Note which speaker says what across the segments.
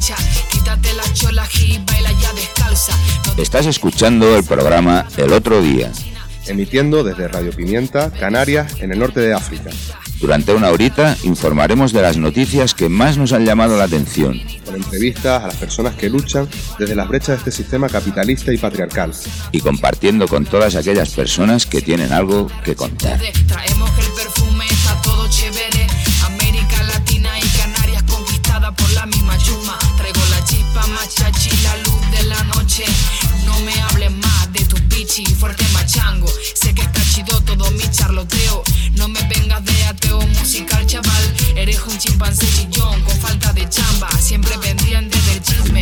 Speaker 1: Estás escuchando el programa El Otro Día,
Speaker 2: emitiendo desde Radio Pimienta, Canarias, en el norte de África.
Speaker 1: Durante una horita informaremos de las noticias que más nos han llamado la atención.
Speaker 2: Con entrevistas a las personas que luchan desde las brechas de este sistema capitalista y patriarcal.
Speaker 1: Y compartiendo con todas aquellas personas que tienen algo que contar.
Speaker 3: Traemos el perfume, está todo chévere. América Latina y Canarias conquistada por la misma chuma. Traigo la chispa, machachi, la luz de la noche. No me hables más de tu pichi, fuerte machango. Sé que está chido todo mi charloteo. No me vengas de ateo musical, chaval. Eres un chimpancé chillón con falta de chamba. Siempre pendiente del chisme.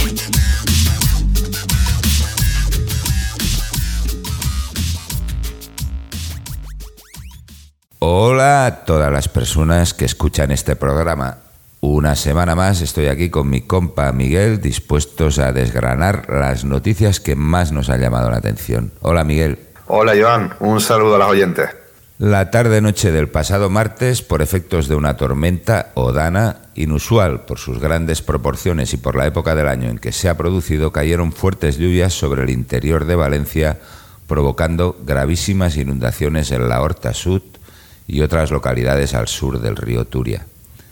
Speaker 1: Hola a todas las personas que escuchan este programa. Una semana más estoy aquí con mi compa Miguel, dispuestos a desgranar las noticias que más nos han llamado la atención. Hola Miguel.
Speaker 4: Hola Joan, un saludo a los oyentes.
Speaker 1: La tarde-noche del pasado martes, por efectos de una tormenta Odana, inusual por sus grandes proporciones y por la época del año en que se ha producido, cayeron fuertes lluvias sobre el interior de Valencia, provocando gravísimas inundaciones en la Horta Sud y otras localidades al sur del río Turia.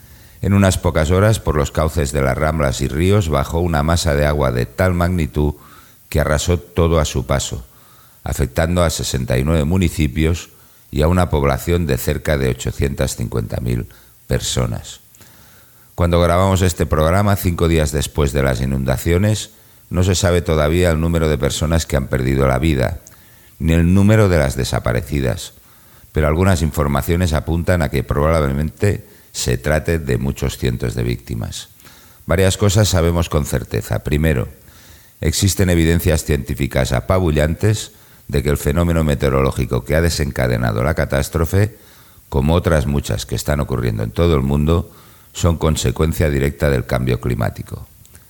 Speaker 1: En unas pocas horas, por los cauces de las ramblas y ríos, bajó una masa de agua de tal magnitud que arrasó todo a su paso, afectando a 69 municipios y a una población de cerca de 850.000 personas. Cuando grabamos este programa, 5 días después de las inundaciones, no se sabe todavía el número de personas que han perdido la vida, ni el número de las desaparecidas, pero algunas informaciones apuntan a que probablemente se trate de muchos cientos de víctimas. Varias cosas sabemos con certeza. Primero, existen evidencias científicas apabullantes de que el fenómeno meteorológico que ha desencadenado la catástrofe, como otras muchas que están ocurriendo en todo el mundo, son consecuencia directa del cambio climático.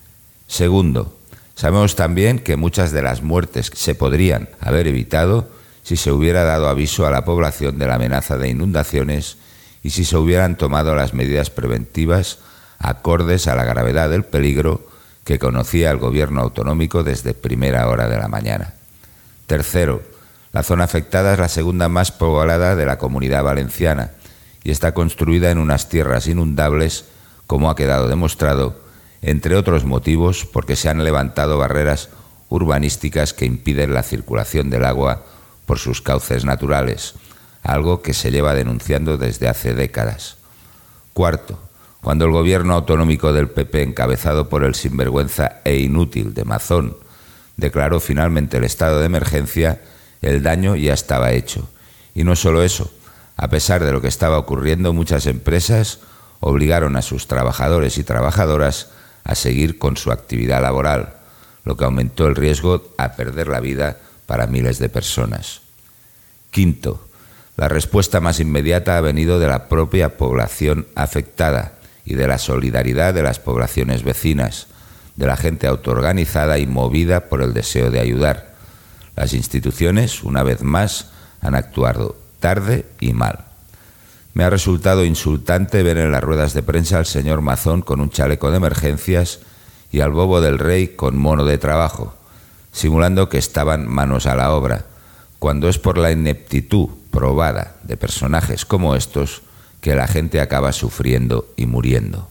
Speaker 1: Segundo, sabemos también que muchas de las muertes se podrían haber evitado si se hubiera dado aviso a la población de la amenaza de inundaciones y si se hubieran tomado las medidas preventivas acordes a la gravedad del peligro que conocía el gobierno autonómico desde primera hora de la mañana. Tercero, la zona afectada es la segunda más poblada de la Comunidad Valenciana y está construida en unas tierras inundables, como ha quedado demostrado, entre otros motivos porque se han levantado barreras urbanísticas que impiden la circulación del agua por sus cauces naturales, algo que se lleva denunciando desde hace décadas. Cuarto, cuando el gobierno autonómico del PP, encabezado por el sinvergüenza e inútil de Mazón, declaró finalmente el estado de emergencia, el daño ya estaba hecho. Y no solo eso, a pesar de lo que estaba ocurriendo, muchas empresas obligaron a sus trabajadores y trabajadoras a seguir con su actividad laboral, lo que aumentó el riesgo a perder la vida para miles de personas. Quinto, la respuesta más inmediata ha venido de la propia población afectada y de la solidaridad de las poblaciones vecinas, de la gente autoorganizada y movida por el deseo de ayudar. Las instituciones, una vez más, han actuado tarde y mal. Me ha resultado insultante ver en las ruedas de prensa al señor Mazón con un chaleco de emergencias y al bobo del rey con mono de trabajo, simulando que estaban manos a la obra, cuando es por la ineptitud probada de personajes como estos que la gente acaba sufriendo y muriendo.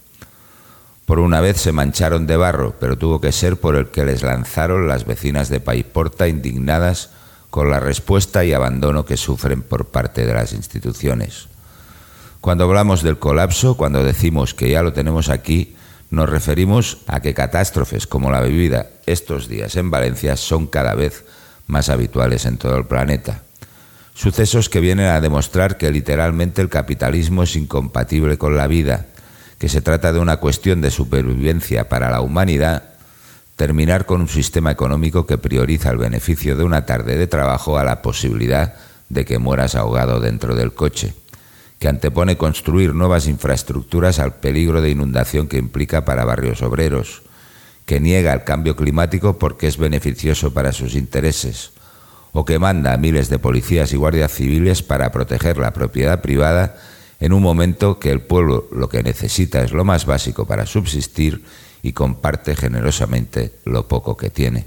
Speaker 1: Por una vez se mancharon de barro, pero tuvo que ser por el que les lanzaron las vecinas de Paiporta, indignadas con la respuesta y abandono que sufren por parte de las instituciones. Cuando hablamos del colapso, cuando decimos que ya lo tenemos aquí, nos referimos a que catástrofes como la vivida estos días en Valencia son cada vez más habituales en todo el planeta. Sucesos que vienen a demostrar que literalmente el capitalismo es incompatible con la vida, que se trata de una cuestión de supervivencia para la humanidad, terminar con un sistema económico que prioriza el beneficio de una tarde de trabajo a la posibilidad de que mueras ahogado dentro del coche, que antepone construir nuevas infraestructuras al peligro de inundación que implica para barrios obreros, que niega el cambio climático porque es beneficioso para sus intereses, o que manda a miles de policías y guardias civiles para proteger la propiedad privada en un momento que el pueblo lo que necesita es lo más básico para subsistir y comparte generosamente lo poco que tiene.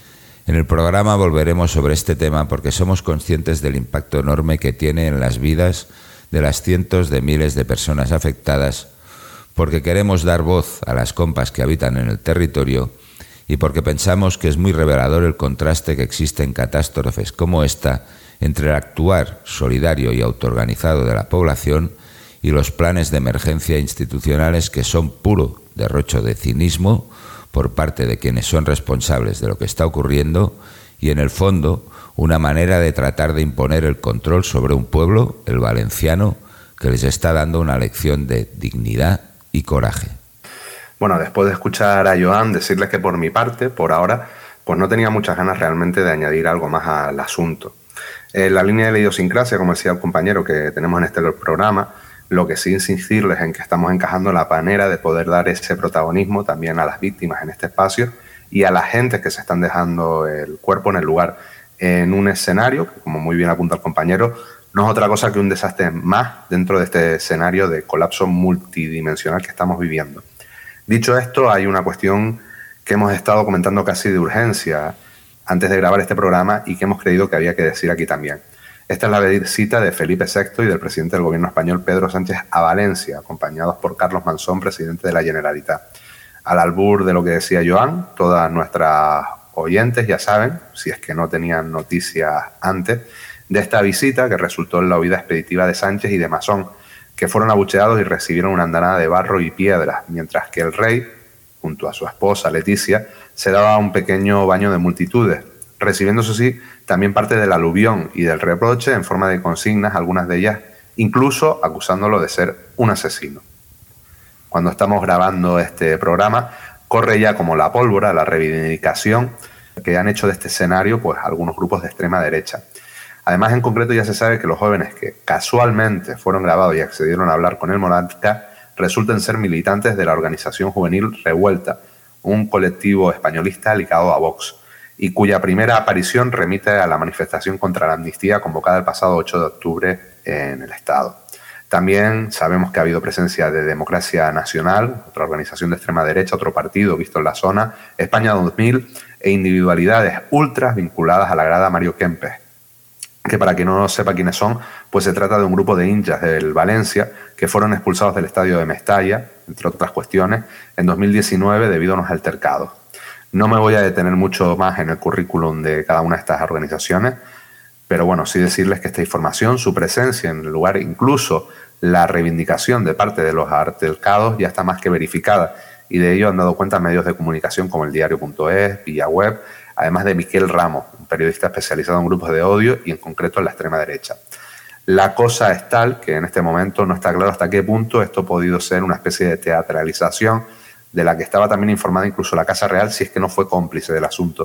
Speaker 1: En el programa volveremos sobre este tema porque somos conscientes del impacto enorme que tiene en las vidas de las cientos de miles de personas afectadas, porque queremos dar voz a las compas que habitan en el territorio y porque pensamos que es muy revelador el contraste que existe en catástrofes como esta entre el actuar solidario y autoorganizado de la población y los planes de emergencia institucionales que son puro derrocho de cinismo por parte de quienes son responsables de lo que está ocurriendo y, en el fondo, una manera de tratar de imponer el control sobre un pueblo, el valenciano, que les está dando una lección de dignidad y coraje.
Speaker 4: Bueno, después de escuchar a Joan, decirles que por mi parte, por ahora, pues no tenía muchas ganas realmente de añadir algo más al asunto. En la línea de la idiosincrasia, como decía el compañero que tenemos en este programa, lo que sí insistirles en que estamos encajando la manera de poder dar ese protagonismo también a las víctimas en este espacio y a la gente que se están dejando el cuerpo en el lugar, en un escenario que, como muy bien apunta el compañero, no es otra cosa que un desastre más dentro de este escenario de colapso multidimensional que estamos viviendo. Dicho esto, hay una cuestión que hemos estado comentando casi de urgencia antes de grabar este programa y que hemos creído que había que decir aquí también. Esta es la visita de Felipe VI y del presidente del gobierno español, Pedro Sánchez, a Valencia, acompañados por Carlos Mansón, presidente de la Generalitat. Al albur de lo que decía Joan, todas nuestras oyentes ya saben, si es que no tenían noticias antes, de esta visita que resultó en la huida expeditiva de Sánchez y de Mansón, que fueron abucheados y recibieron una andanada de barro y piedras, mientras que el rey, junto a su esposa Leticia, se daba un pequeño baño de multitudes, recibiendo, eso sí, también parte del aluvión y del reproche en forma de consignas, algunas de ellas incluso acusándolo de ser un asesino. Cuando estamos grabando este programa, corre ya como la pólvora la reivindicación que han hecho de este escenario pues algunos grupos de extrema derecha. Además, en concreto, ya se sabe que los jóvenes que casualmente fueron grabados y accedieron a hablar con el monarca resultan ser militantes de la organización juvenil Revuelta, un colectivo españolista ligado a Vox, y cuya primera aparición remite a la manifestación contra la amnistía convocada el pasado 8 de octubre en el Estado. También sabemos que ha habido presencia de Democracia Nacional, otra organización de extrema derecha, otro partido visto en la zona, España 2000 e individualidades ultras vinculadas a la grada Mario Kempes, que para quien no sepa quiénes son, pues se trata de un grupo de hinchas del Valencia que fueron expulsados del estadio de Mestalla, entre otras cuestiones, en 2019 debido a unos altercados. No me voy a detener mucho más en el currículum de cada una de estas organizaciones, pero bueno, sí decirles que esta información, su presencia en el lugar, incluso la reivindicación de parte de los altercados ya está más que verificada, y de ello han dado cuenta medios de comunicación como el diario.es, Vilaweb, además de Miquel Ramos, un periodista especializado en grupos de odio y en concreto en la extrema derecha. La cosa es tal que en este momento no está claro hasta qué punto esto ha podido ser una especie de teatralización de la que estaba también informada incluso la Casa Real, si es que no fue cómplice del asunto.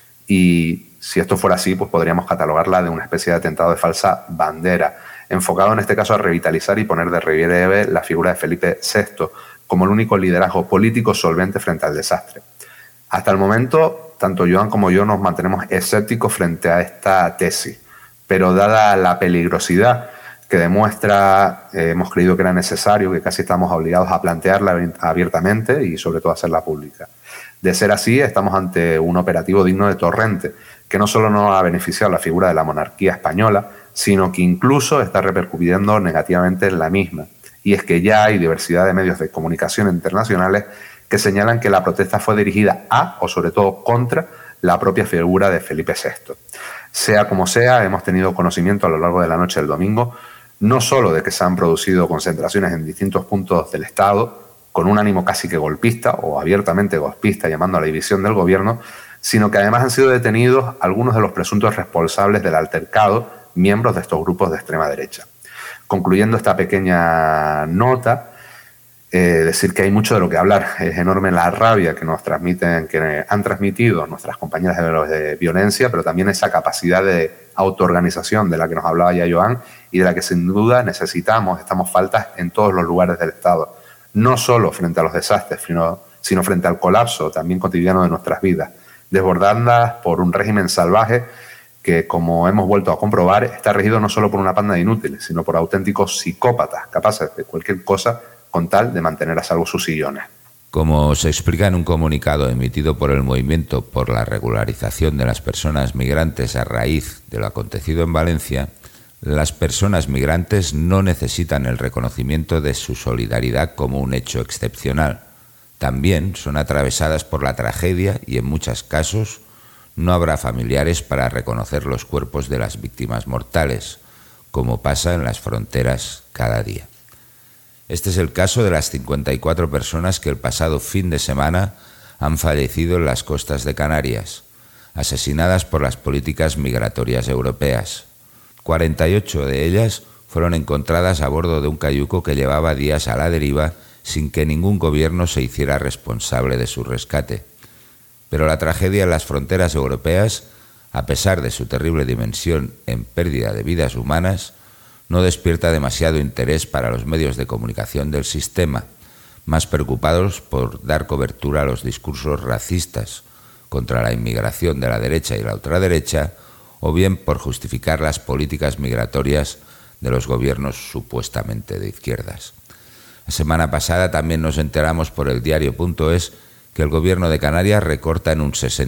Speaker 4: Y si esto fuera así, pues podríamos catalogarla de una especie de atentado de falsa bandera, enfocado en este caso a revitalizar y poner de relieve la figura de Felipe VI como el único liderazgo político solvente frente al desastre. Hasta el momento, tanto Joan como yo nos mantenemos escépticos frente a esta tesis, pero dada la peligrosidad que demuestra, hemos creído que era necesario, que casi estamos obligados a plantearla abiertamente y sobre todo a hacerla pública. De ser así, estamos ante un operativo digno de Torrente, que no solo no ha beneficiado la figura de la monarquía española, sino que incluso está repercutiendo negativamente en la misma. Y es que ya hay diversidad de medios de comunicación internacionales que señalan que la protesta fue dirigida a, o sobre todo contra, la propia figura de Felipe VI. Sea como sea, hemos tenido conocimiento a lo largo de la noche del domingo, no solo de que se han producido concentraciones en distintos puntos del Estado, con un ánimo casi que golpista o abiertamente golpista, llamando a la división del gobierno, sino que además han sido detenidos algunos de los presuntos responsables del altercado, miembros de estos grupos de extrema derecha. Concluyendo esta pequeña nota, decir que hay mucho de lo que hablar. Es enorme la rabia que nos transmiten, que han transmitido nuestras compañeras de violencia, pero también esa capacidad de autoorganización de la que nos hablaba ya Joan y de la que sin duda necesitamos, estamos faltas en todos los lugares del Estado, no solo frente a los desastres, sino frente al colapso también cotidiano de nuestras vidas, desbordadas por un régimen salvaje que, como hemos vuelto a comprobar, está regido no solo por una panda de inútiles, sino por auténticos psicópatas capaces de cualquier cosa con tal de mantener a salvo sus sillones.
Speaker 1: Como se explica en un comunicado emitido por el Movimiento por la Regularización de las Personas Migrantes a raíz de lo acontecido en Valencia, las personas migrantes no necesitan el reconocimiento de su solidaridad como un hecho excepcional. También son atravesadas por la tragedia y, en muchos casos, no habrá familiares para reconocer los cuerpos de las víctimas mortales, como pasa en las fronteras cada día. Este es el caso de las 54 personas que el pasado fin de semana han fallecido en las costas de Canarias, asesinadas por las políticas migratorias europeas. 48 de ellas fueron encontradas a bordo de un cayuco que llevaba días a la deriva sin que ningún gobierno se hiciera responsable de su rescate. Pero la tragedia en las fronteras europeas, a pesar de su terrible dimensión en pérdida de vidas humanas, no despierta demasiado interés para los medios de comunicación del sistema, más preocupados por dar cobertura a los discursos racistas contra la inmigración de la derecha y la ultraderecha, o bien por justificar las políticas migratorias de los gobiernos supuestamente de izquierdas. La semana pasada también nos enteramos por el diario.es que el gobierno de Canarias recorta en un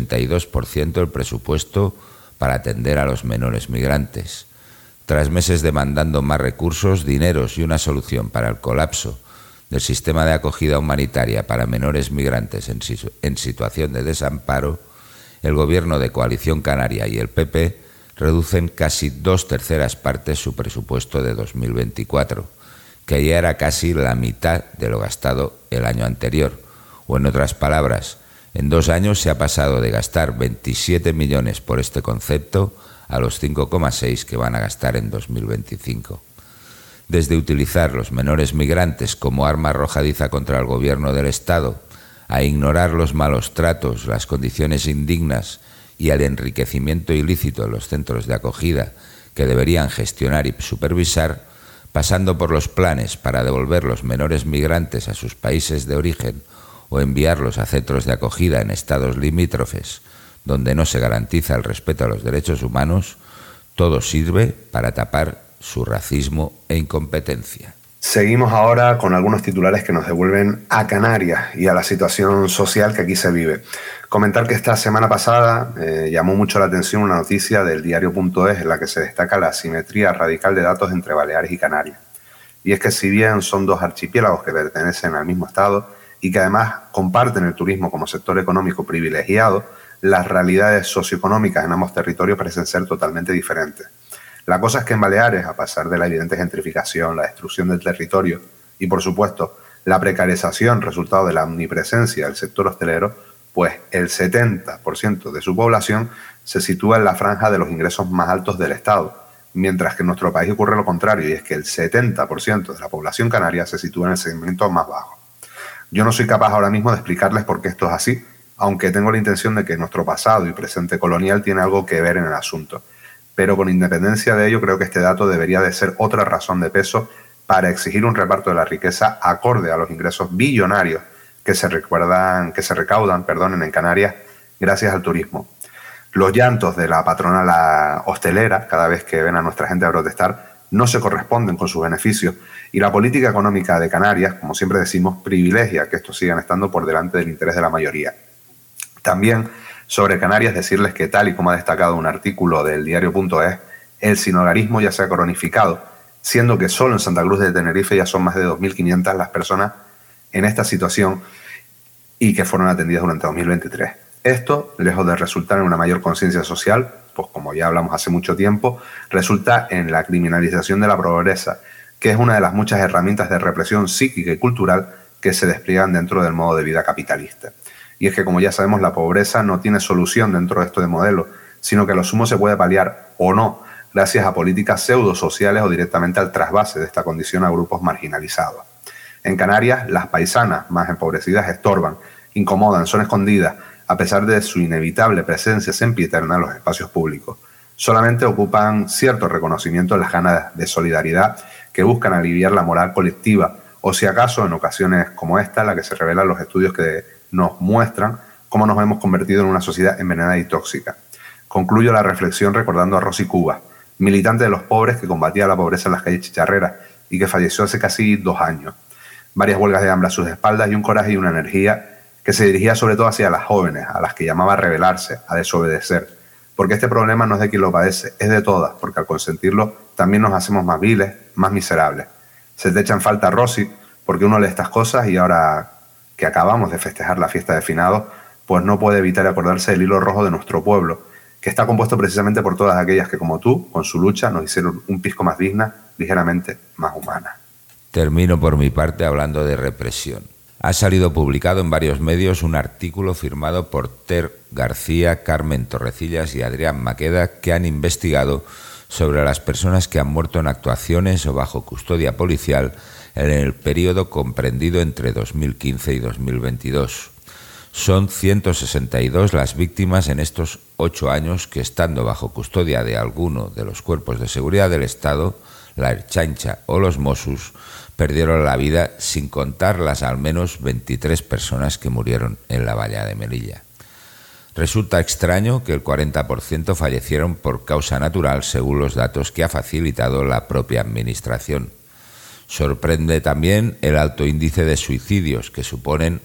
Speaker 1: 62% el presupuesto para atender a los menores migrantes. Tras meses demandando más recursos, dineros y una solución para el colapso del sistema de acogida humanitaria para menores migrantes en situación de desamparo, el gobierno de Coalición Canaria y el PP reducen casi 2/3 partes su presupuesto de 2024, que ya era casi la mitad de lo gastado el año anterior. O en otras palabras, en 2 años se ha pasado de gastar 27 millones por este concepto a los 5,6 que van a gastar en 2025. Desde utilizar los menores migrantes como arma arrojadiza contra el gobierno del Estado, a ignorar los malos tratos, las condiciones indignas y el enriquecimiento ilícito en los centros de acogida que deberían gestionar y supervisar, pasando por los planes para devolver los menores migrantes a sus países de origen o enviarlos a centros de acogida en estados limítrofes, donde no se garantiza el respeto a los derechos humanos, todo sirve para tapar su racismo e incompetencia.
Speaker 4: Seguimos ahora con algunos titulares que nos devuelven a Canarias y a la situación social que aquí se vive. Comentar que esta semana pasada llamó mucho la atención una noticia del diario.es en la que se destaca la asimetría radical de datos entre Baleares y Canarias. Y es que si bien son 2 archipiélagos que pertenecen al mismo estado y que además comparten el turismo como sector económico privilegiado, las realidades socioeconómicas en ambos territorios parecen ser totalmente diferentes. La cosa es que en Baleares, a pesar de la evidente gentrificación, la destrucción del territorio y, por supuesto, la precarización resultado de la omnipresencia del sector hostelero, pues el 70% de su población se sitúa en la franja de los ingresos más altos del Estado, mientras que en nuestro país ocurre lo contrario, y es que el 70% de la población canaria se sitúa en el segmento más bajo. Yo no soy capaz ahora mismo de explicarles por qué esto es así, aunque tengo la intención de que nuestro pasado y presente colonial tiene algo que ver en el asunto. Pero con independencia de ello, creo que este dato debería de ser otra razón de peso para exigir un reparto de la riqueza acorde a los ingresos billonarios que se recaudan en Canarias gracias al turismo. Los llantos de la patronal hostelera, cada vez que ven a nuestra gente a protestar, no se corresponden con sus beneficios, y la política económica de Canarias, como siempre decimos, privilegia que estos sigan estando por delante del interés de la mayoría. También, sobre Canarias, decirles que, tal y como ha destacado un artículo del diario.es, el sinhogarismo ya se ha cronificado, siendo que solo en Santa Cruz de Tenerife ya son más de 2.500 las personas en esta situación y que fueron atendidas durante 2023. Esto, lejos de resultar en una mayor conciencia social, pues como ya hablamos hace mucho tiempo, resulta en la criminalización de la pobreza, que es una de las muchas herramientas de represión psíquica y cultural que se despliegan dentro del modo de vida capitalista. Y es que, como ya sabemos, la pobreza no tiene solución dentro de este modelo, sino que a lo sumo se puede paliar o no, gracias a políticas pseudosociales o directamente al trasvase de esta condición a grupos marginalizados. En Canarias, las paisanas más empobrecidas estorban, incomodan, son escondidas, a pesar de su inevitable presencia sempiterna en los espacios públicos. Solamente ocupan cierto reconocimiento en las ganas de solidaridad que buscan aliviar la moral colectiva, o si acaso en ocasiones como esta, en la que se revelan los estudios que nos muestran cómo nos hemos convertido en una sociedad envenenada y tóxica. Concluyo la reflexión recordando a Rosy Cubas, militante de los pobres que combatía la pobreza en las calles chicharreras y que falleció hace casi 2 años. Varias huelgas de hambre a sus espaldas y un coraje y una energía que se dirigía sobre todo hacia las jóvenes, a las que llamaba a rebelarse, a desobedecer. Porque este problema no es de quien lo padece, es de todas, porque al consentirlo también nos hacemos más viles, más miserables. Se te echa en falta, Rosy, porque uno lee estas cosas y ahora que acabamos de festejar la fiesta de finados, pues no puede evitar acordarse del hilo rojo de nuestro pueblo, que está compuesto precisamente por todas aquellas que, como tú, con su lucha, nos hicieron un pisco más digna, ligeramente más humana.
Speaker 1: Termino por mi parte hablando de represión. Ha salido publicado en varios medios un artículo firmado por Ter García, Carmen Torrecillas y Adrián Maqueda, que han investigado sobre las personas que han muerto en actuaciones o bajo custodia policial en el periodo comprendido entre 2015 y 2022. Son 162 las víctimas en estos 8 años que, estando bajo custodia de alguno de los cuerpos de seguridad del Estado, la Ertzaintza o los Mossos, perdieron la vida, sin contar las al menos 23 personas que murieron en la valla de Melilla. Resulta extraño que el 40% fallecieron por causa natural, según los datos que ha facilitado la propia Administración. Sorprende también el alto índice de suicidios, que suponen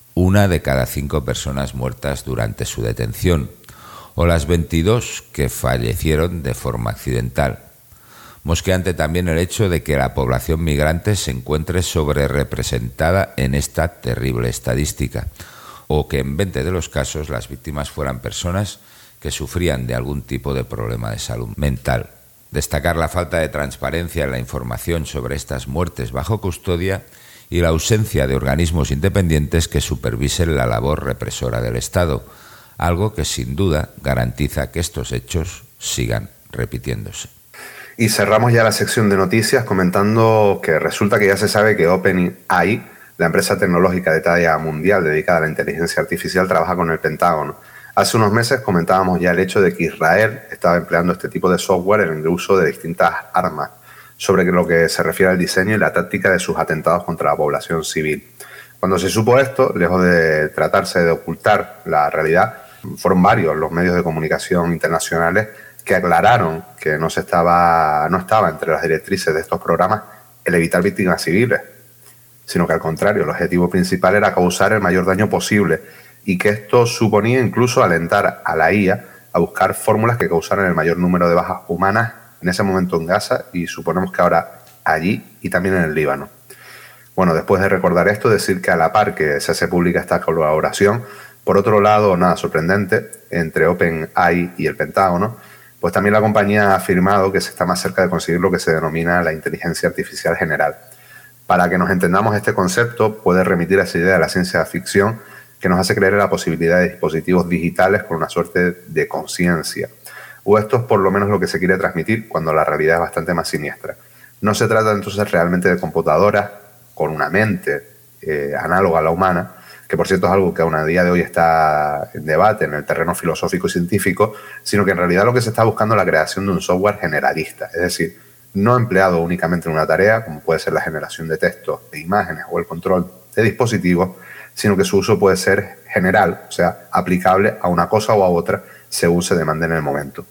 Speaker 1: 1 de cada 5 personas muertas durante su detención, o las 22 que fallecieron de forma accidental. Mosqueante también el hecho de que la población migrante se encuentre sobrerepresentada en esta terrible estadística, o que en 20 de los casos las víctimas fueran personas que sufrían de algún tipo de problema de salud mental. Destacar la falta de transparencia en la información sobre estas muertes bajo custodia y la ausencia de organismos independientes que supervisen la labor represora del Estado, algo que sin duda garantiza que estos hechos sigan repitiéndose.
Speaker 4: Y cerramos ya la sección de noticias comentando que resulta que ya se sabe que OpenAI, la empresa tecnológica de talla mundial dedicada a la inteligencia artificial, trabaja con el Pentágono. Hace unos meses comentábamos ya el hecho de que Israel estaba empleando este tipo de software en el uso de distintas armas, sobre lo que se refiere al diseño y la táctica de sus atentados contra la población civil. Cuando se supo esto, lejos de tratarse de ocultar la realidad, fueron varios los medios de comunicación internacionales que aclararon que no estaba entre las directrices de estos programas el evitar víctimas civiles, sino que al contrario, el objetivo principal era causar el mayor daño posible y que esto suponía incluso alentar a la IA a buscar fórmulas que causaran el mayor número de bajas humanas en ese momento en Gaza y suponemos que ahora allí y también en el Líbano. Bueno, después de recordar esto, decir que a la par que se hace pública esta colaboración, por otro lado, nada sorprendente, entre OpenAI y el Pentágono, pues también la compañía ha afirmado que se está más cerca de conseguir lo que se denomina la inteligencia artificial general. Para que nos entendamos este concepto, puede remitir a esa idea de la ciencia ficción que nos hace creer en la posibilidad de dispositivos digitales con una suerte de conciencia. O esto es por lo menos lo que se quiere transmitir cuando la realidad es bastante más siniestra. No se trata entonces realmente de computadoras con una mente análoga a la humana, que por cierto es algo que aún a día de hoy está en debate en el terreno filosófico y científico, sino que en realidad lo que se está buscando es la creación de un software generalista, es decir, no empleado únicamente en una tarea, como puede ser la generación de textos, de imágenes o el control de dispositivos, sino que su uso puede ser general, o sea, aplicable a una cosa o a otra según se demande en el momento.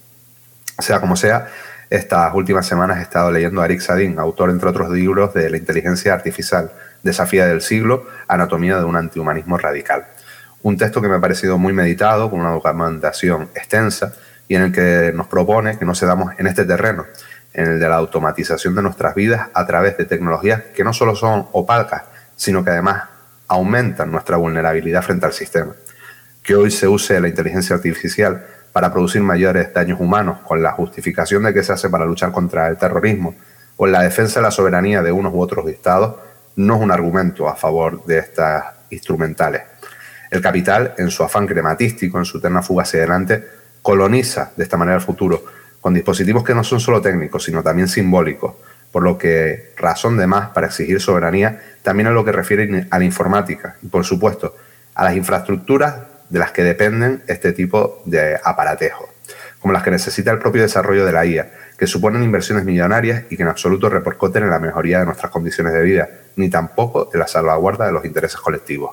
Speaker 4: Sea como sea, estas últimas semanas he estado leyendo a Eric Sadin, autor entre otros libros de la inteligencia artificial, Desafía del siglo, Anatomía de un antihumanismo radical. Un texto que me ha parecido muy meditado, con una documentación extensa y en el que nos propone que no cedamos en este terreno, en el de la automatización de nuestras vidas a través de tecnologías que no solo son opacas, sino que además aumentan nuestra vulnerabilidad frente al sistema. Que hoy se use la inteligencia artificial para producir mayores daños humanos con la justificación de que se hace para luchar contra el terrorismo o en la defensa de la soberanía de unos u otros estados no es un argumento a favor de estas instrumentales. El capital, en su afán crematístico, en su eterna fuga hacia adelante, coloniza de esta manera el futuro con dispositivos que no son solo técnicos, sino también simbólicos, por lo que razón de más para exigir soberanía también en lo que refiere a la informática y, por supuesto, a las infraestructuras de las que dependen este tipo de aparatejo, como las que necesita el propio desarrollo de la IA, que suponen inversiones millonarias y que en absoluto repercuten en la mejoría de nuestras condiciones de vida, ni tampoco en la salvaguarda de los intereses colectivos.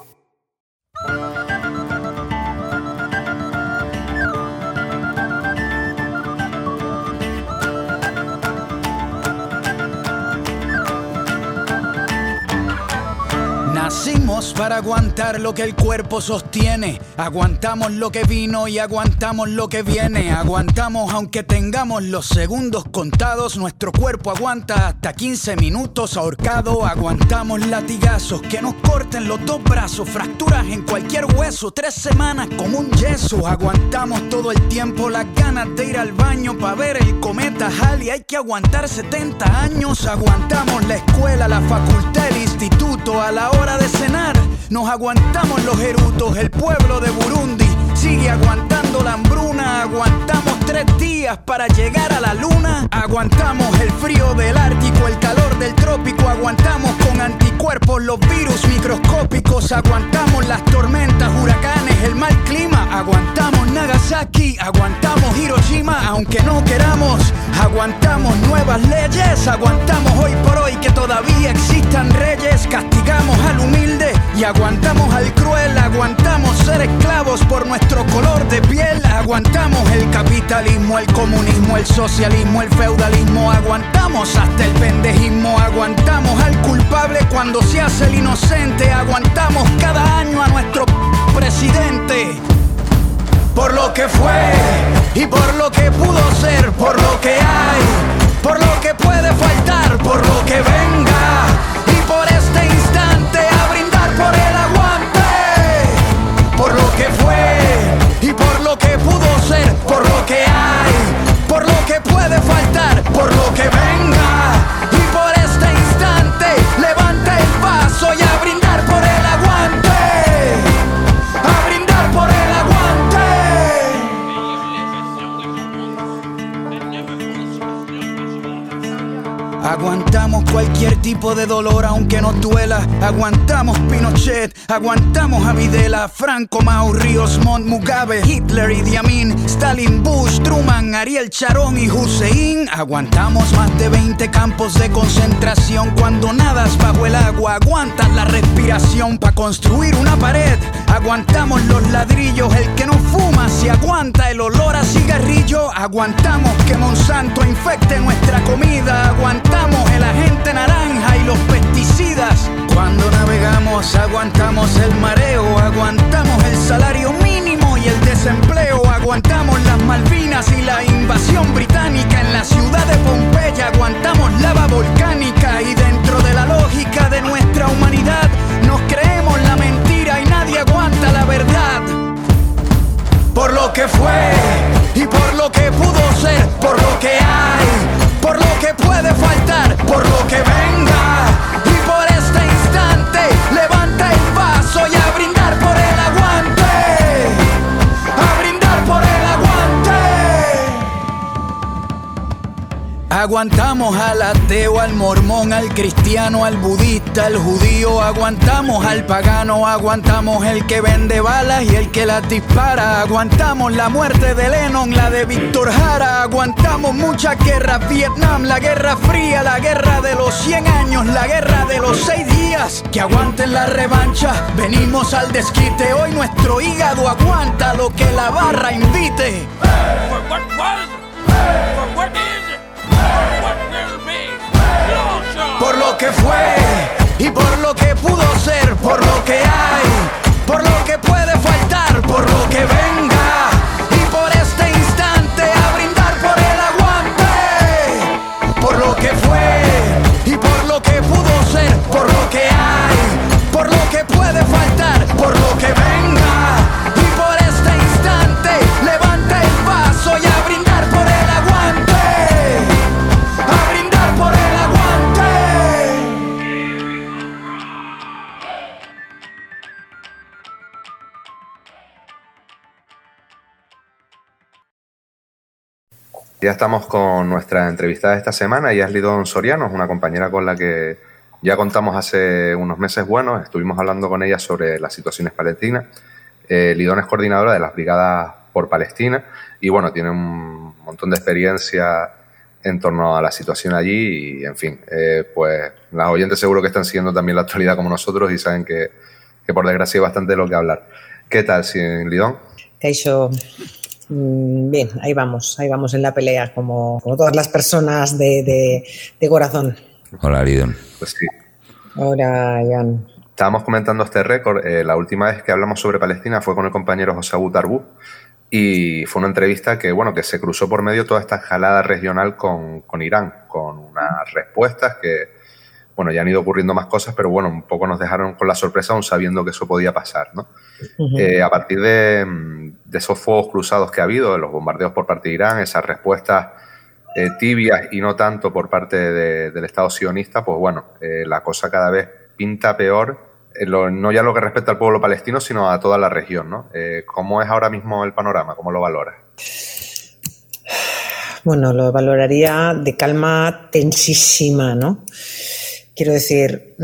Speaker 5: nacimos para aguantar lo que el cuerpo sostiene. Aguantamos lo que vino y aguantamos lo que viene. Aguantamos aunque tengamos los segundos contados. Nuestro cuerpo aguanta hasta 15 minutos ahorcado. Aguantamos latigazos que nos corten los dos brazos, fracturas en cualquier hueso, 3 semanas como un yeso. Aguantamos todo el tiempo las ganas de ir al baño para ver el cometa Halley. Hay que aguantar 70 años. Aguantamos la escuela, la facultad, el instituto. A la hora de cenar nos aguantamos los erutos. El pueblo de Burundi sigue aguantando la hambruna. Aguantamos 3 días para llegar a la luna. Aguantamos el frío del Ártico, el calor del trópico. Aguantamos con anticuerpos los virus microscópicos. Aguantamos las tormentas, huracanes, el mal clima. Aguantamos Nagasaki, aguantamos Hiroshima, aunque no queramos. Aguantamos nuevas leyes. Aguantamos hoy por hoy que todavía existan reyes. Castigamos al humilde y aguantamos al cruel. Aguantamos ser esclavos por nuestro color de piel. Aguantamos el capitalismo, el comunismo, el socialismo, el feudalismo. Aguantamos hasta el pendejismo. Aguantamos al culpable cuando se hace el inocente. Aguantamos cada año a nuestro presidente. Por lo que fue y por lo que pudo ser, por lo que hay, por lo que puede faltar, por lo que venga y por este instante a brindar por el aguante. Por lo que fue y por lo que pudo ser, por lo que hay, por lo que puede faltar, por lo que venga y por este instante levanta el vaso y a brindar por el aguante. A brindar por el aguante. Aguantamos cualquier tipo de dolor aunque nos duela. Aguantamos Pinochet, aguantamos a Videla, Franco, Mao, Ríos Montt, Mugabe, Hitler, Idi Amin, Stalin, Bush, Truman, Ariel Sharon y Hussein. Aguantamos más de 20 campos de concentración. Cuando nadas bajo el agua aguantas la respiración para construir una pared. Aguantamos los ladrillos, el que no fuma si aguanta el olor a cigarrillo. Aguantamos que Monsanto infecte nuestra comida. Aguantamos el agente naranja y los pesticidas. Cuando navegamos aguantamos el mareo. Aguantamos el salario mínimo y el desempleo. Aguantamos las Malvinas y la invasión británica. En la ciudad de Pompeya aguantamos lava volcánica. Y dentro de la lógica de nuestra humanidad nos creemos la mentira y nadie aguanta la verdad. Por lo que fue y por lo que pudo ser, por lo que hay, por lo que puede faltar, por lo que venga y por este instante levanta el vaso y a brindar por el aguante. A brindar por el aguante. Aguantamos al ateo, al mormón, al cristiano, al budista, al judío. Aguantamos al pagano, aguantamos el que vende balas y el que las dispara. Aguantamos la muerte de Lennon, la de Víctor Jara. Aguantamos muchas guerras, Vietnam, la Guerra Fría, la guerra de los 100 años, la guerra de los 6 días. Que aguanten la revancha, venimos al desquite. Hoy nuestro hígado aguanta lo que la barra invite. Por lo que fue y por lo que pudo ser, por lo que hay, por lo que puede faltar, por lo que venga y por este instante a brindar por el aguante. Por lo que fue y por lo que pudo ser, por lo que hay, por lo que puede faltar, por lo que venga y por este instante levanta el vaso y a brindar por el aguante. A brindar por el aguante.
Speaker 4: Ya estamos con nuestra entrevistada de esta semana, ella es Lidón Soriano, es una compañera con la que ya contamos hace unos meses buenos, estuvimos hablando con ella sobre las situaciones palestinas. Lidón es coordinadora de las Brigadas por Palestina y bueno, tiene un montón de experiencia en torno a la situación allí y en fin, pues las oyentes seguro que están siguiendo también la actualidad como nosotros y saben que por desgracia hay bastante de lo que hablar. ¿Qué tal, Lidón?
Speaker 6: Kaixo. Bien, ahí vamos en la pelea, como todas las personas de corazón.
Speaker 1: Hola, Lidón.
Speaker 4: Pues sí.
Speaker 6: Hola, Jan.
Speaker 4: Estábamos comentando este récord. La última vez que hablamos sobre Palestina fue con el compañero José Abu Tarbú y fue una entrevista que, bueno, que se cruzó por medio toda esta escalada regional con Irán, con unas respuestas que, bueno, ya han ido ocurriendo más cosas, pero bueno, un poco nos dejaron con la sorpresa aún sabiendo que eso podía pasar, ¿no? A partir de esos fuegos cruzados que ha habido, de los bombardeos por parte de Irán, esas respuestas tibias y no tanto por parte del Estado sionista, pues bueno, la cosa cada vez pinta peor, no ya lo que respecta al pueblo palestino, sino a toda la región, ¿no? ¿Cómo es ahora mismo el panorama? ¿Cómo lo valoras?
Speaker 6: Bueno, lo valoraría de calma tensísima, ¿no? Quiero decir,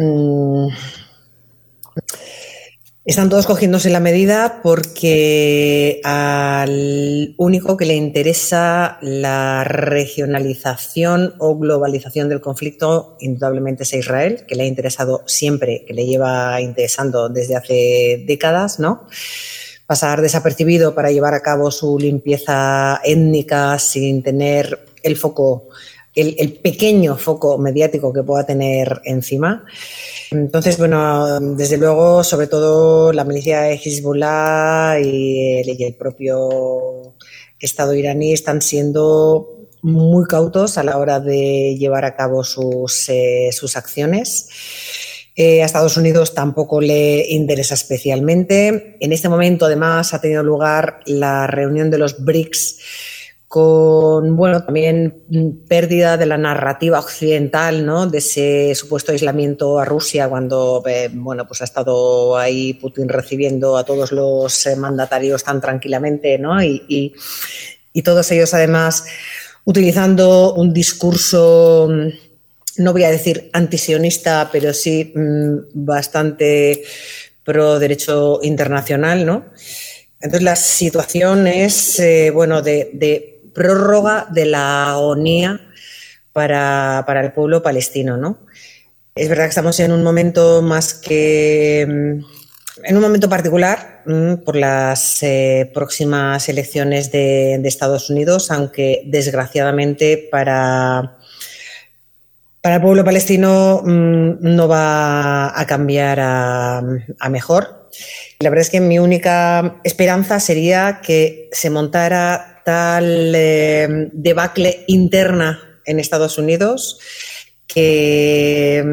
Speaker 6: están todos cogiéndose la medida porque al único que le interesa la regionalización o globalización del conflicto indudablemente es a Israel, que le ha interesado siempre, que le lleva interesando desde hace décadas, ¿no? Pasar desapercibido para llevar a cabo su limpieza étnica sin tener el foco, el pequeño foco mediático que pueda tener encima. Entonces, bueno, desde luego, sobre todo la milicia de Hezbollah y el propio Estado iraní están siendo muy cautos a la hora de llevar a cabo sus acciones. A Estados Unidos tampoco le interesa especialmente. En este momento, además, ha tenido lugar la reunión de los BRICS con, bueno, también pérdida de la narrativa occidental, ¿no? De ese supuesto aislamiento a Rusia cuando, bueno, pues ha estado ahí Putin recibiendo a todos los mandatarios tan tranquilamente, ¿no? Y todos ellos, además, utilizando un discurso, no voy a decir antisionista, pero sí bastante pro derecho internacional, ¿no? Entonces la situación es, bueno, de prórroga de la agonía para el pueblo palestino, ¿no? Es verdad que estamos en un momento en un momento particular por las próximas elecciones de Estados Unidos, aunque desgraciadamente para el pueblo palestino no va a cambiar a mejor. La verdad es que mi única esperanza sería que se montara tal debacle interna en Estados Unidos que